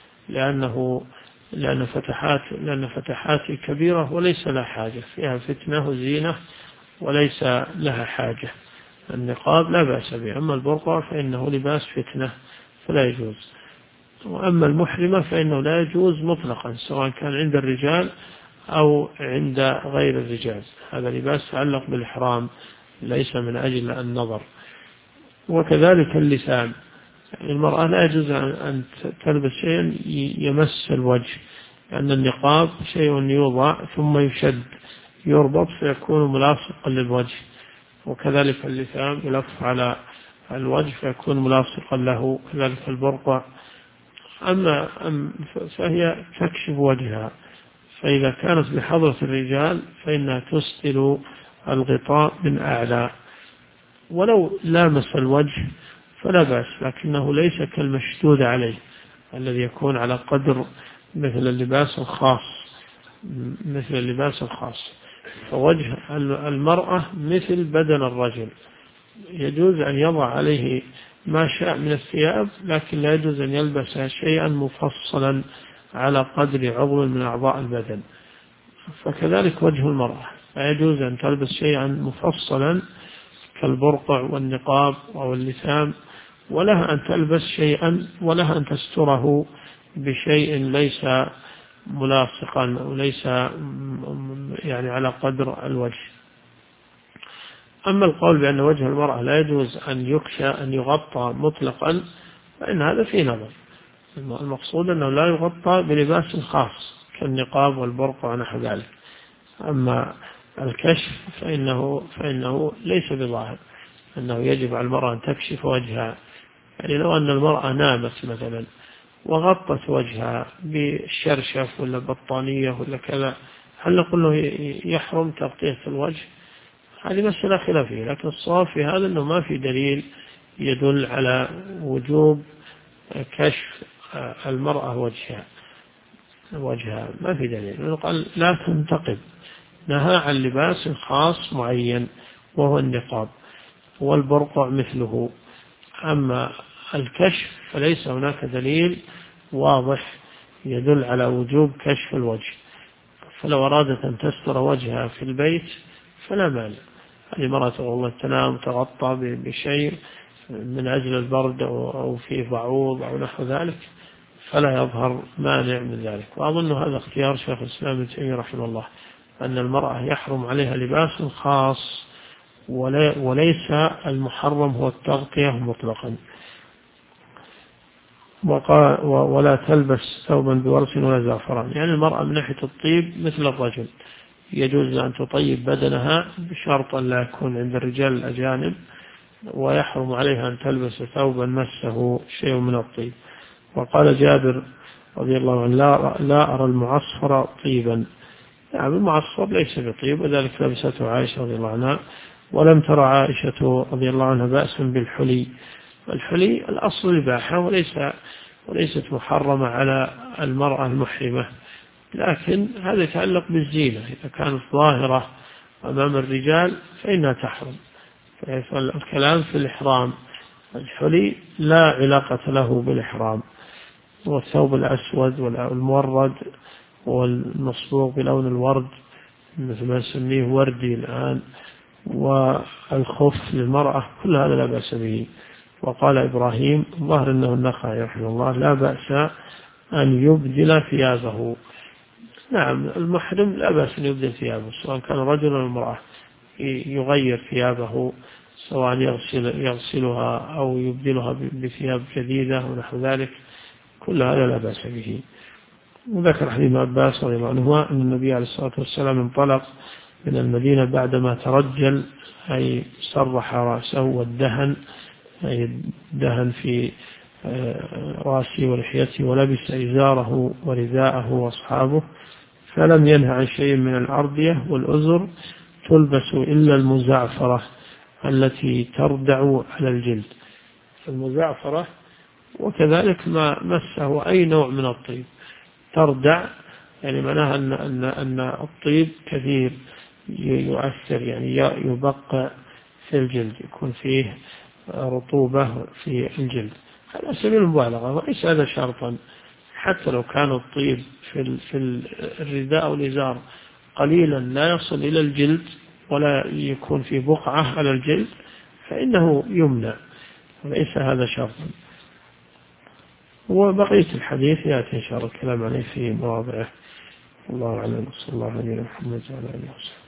لأن فتحات كبيرة وليس لها حاجة، فيها فتنة وزينة وليس لها حاجة. النقاب لا بأس به، أما البرقع فإنه لباس فتنة فلا يجوز. وأما المحرمة فإنه لا يجوز مطلقا، سواء كان عند الرجال أو عند غير الرجال، هذا لباس تعلق بالإحرام ليس من أجل النظر. وكذلك اللسان، المرأة لا يجوز أن تلبس شيئا يمس الوجه، لأن النقاب شيء يوضع ثم يشد يربط فيكون ملاصقا للوجه، وكذلك اللسان يلف على الوجه فيكون ملاصقا له، كذلك البرقع. فهي تكشف وجهها، فإذا كانت بحضرة الرجال فإنها تسدل الغطاء من أعلى، ولو لامس الوجه فلا بأس، لكنه ليس كالمشدود عليه الذي يكون على قدر مثل اللباس الخاص. فوجه المرأة مثل بدن الرجل، يجوز أن يضع عليه ما شاء من الثياب، لكن لا يجوز أن يلبس شيئا مفصلا على قدر عضو من أعضاء البدن. فكذلك وجه المرأة لا يجوز أن تلبس شيئا مفصلا كالبرقع والنقاب أو اللثام، ولها أن تلبس شيئا ولها أن تستره بشيء ليس ملاصقا وليس يعني على قدر الوجه. أما القول بأن وجه المرأة لا يجوز أن يكشى أن يغطى مطلقا فإن هذا فيه نظر. المقصود أنه لا يغطى بلباس خاص كالنقاب والبرقع ونحو ذلك. أما الكشف فإنه ليس بظاهر أنه يجب على المرأة أن تكشف وجهها. يعني لو أن المرأة نامت مثلا وغطت وجهها بالشرشف ولا بطانية ولا كذا، هل نقول له يحرم تغطية الوجه؟ هذه مسألة خلافية، لكن الصواب في هذا أنه ما في دليل يدل على وجوب كشف المرأة وجهها، ما في دليل. قال لا تنتقب، نهى عن لباس خاص معين وهو النقاب، والبرقع مثله. أما الكشف فليس هناك دليل واضح يدل على وجوب كشف الوجه، فلو أرادت أن تستر وجهها في البيت فلا مانع. هذه مرة والله تنام تغطى بشيء من أجل البرد أو فيه بعوض أو نحو ذلك فلا يظهر مانع من ذلك. وأظن هذا اختيار شيخ الإسلام ابن تيمية رحمه الله، أن المرأة يحرم عليها لباس خاص وليس المحرم هو التغطية مطلقا. ولا تلبس ثوبا بورس ولا زعفران، يعني المرأة من ناحية الطيب مثل الرجل، يجوز أن تطيب بدنها بشرط أن لا يكون عند الرجال الأجانب، ويحرم عليها أن تلبس ثوبا مسه شيء من الطيب. وقال جابر رضي الله عنه لا أرى المعصفر طيبا. نعم المعصفر ليس بطيب، وذلك لبسته عائشة رضي الله عنها. ولم ترى عائشة رضي الله عنها بأسا بالحلي. الحلي الأصل الإباحة وليست محرمة على المرأة المحرمة، لكن هذا يتعلق بالزينة. إذا كانت ظاهرة أمام الرجال فإنها تحرم. فالكلام في الإحرام، الحلي لا علاقة له بالإحرام. والثوب الأسود والمورد والمصبوغ بلون الورد مثل ما نسميه وردي الآن، والخف للمرأة، كل هذا لا بأس به. وقال إبراهيم ظهر أنه النخعي رحمه الله لا بأس أن يبدل ثيابه. نعم المحرم لا بأس أن يبدل ثيابه، سواء كان رجل أو امرأة، يغير ثيابه، سواء يغسلها أو يبدلها بثياب جديدة ونحو ذلك، كل هذا لا بأس به. وذكر حديث ابن عباس رضي الله عنهما أن النبي عليه الصلاة والسلام انطلق من المدينة بعدما ترجل، أي سرح رأسه والدهن، أي دهن في رأسه ولحيته، ولبس إزاره ورداءه وأصحابه، فلم ينه عن شيء من الأردية والأزر تلبس إلا المزعفرة التي تردع على الجلد، المزعفرة. وكذلك ما مسه أي نوع من الطيب تردع، يعني معناها أن الطيب كثير يؤثر، يعني يبقى في الجلد، يكون فيه رطوبة في الجلد، على سبيل المبالغة. وليس هذا شرطا، حتى لو كان الطيب في الرداء والإزار قليلا لا يصل إلى الجلد ولا يكون في بقعة على الجلد فإنه يمنع، وليس هذا شرطا. وبقية الحديث يأتي إن شاء الله الكلام عليه في مواضعه. الله أعلم، صلى الله عليه وسلم.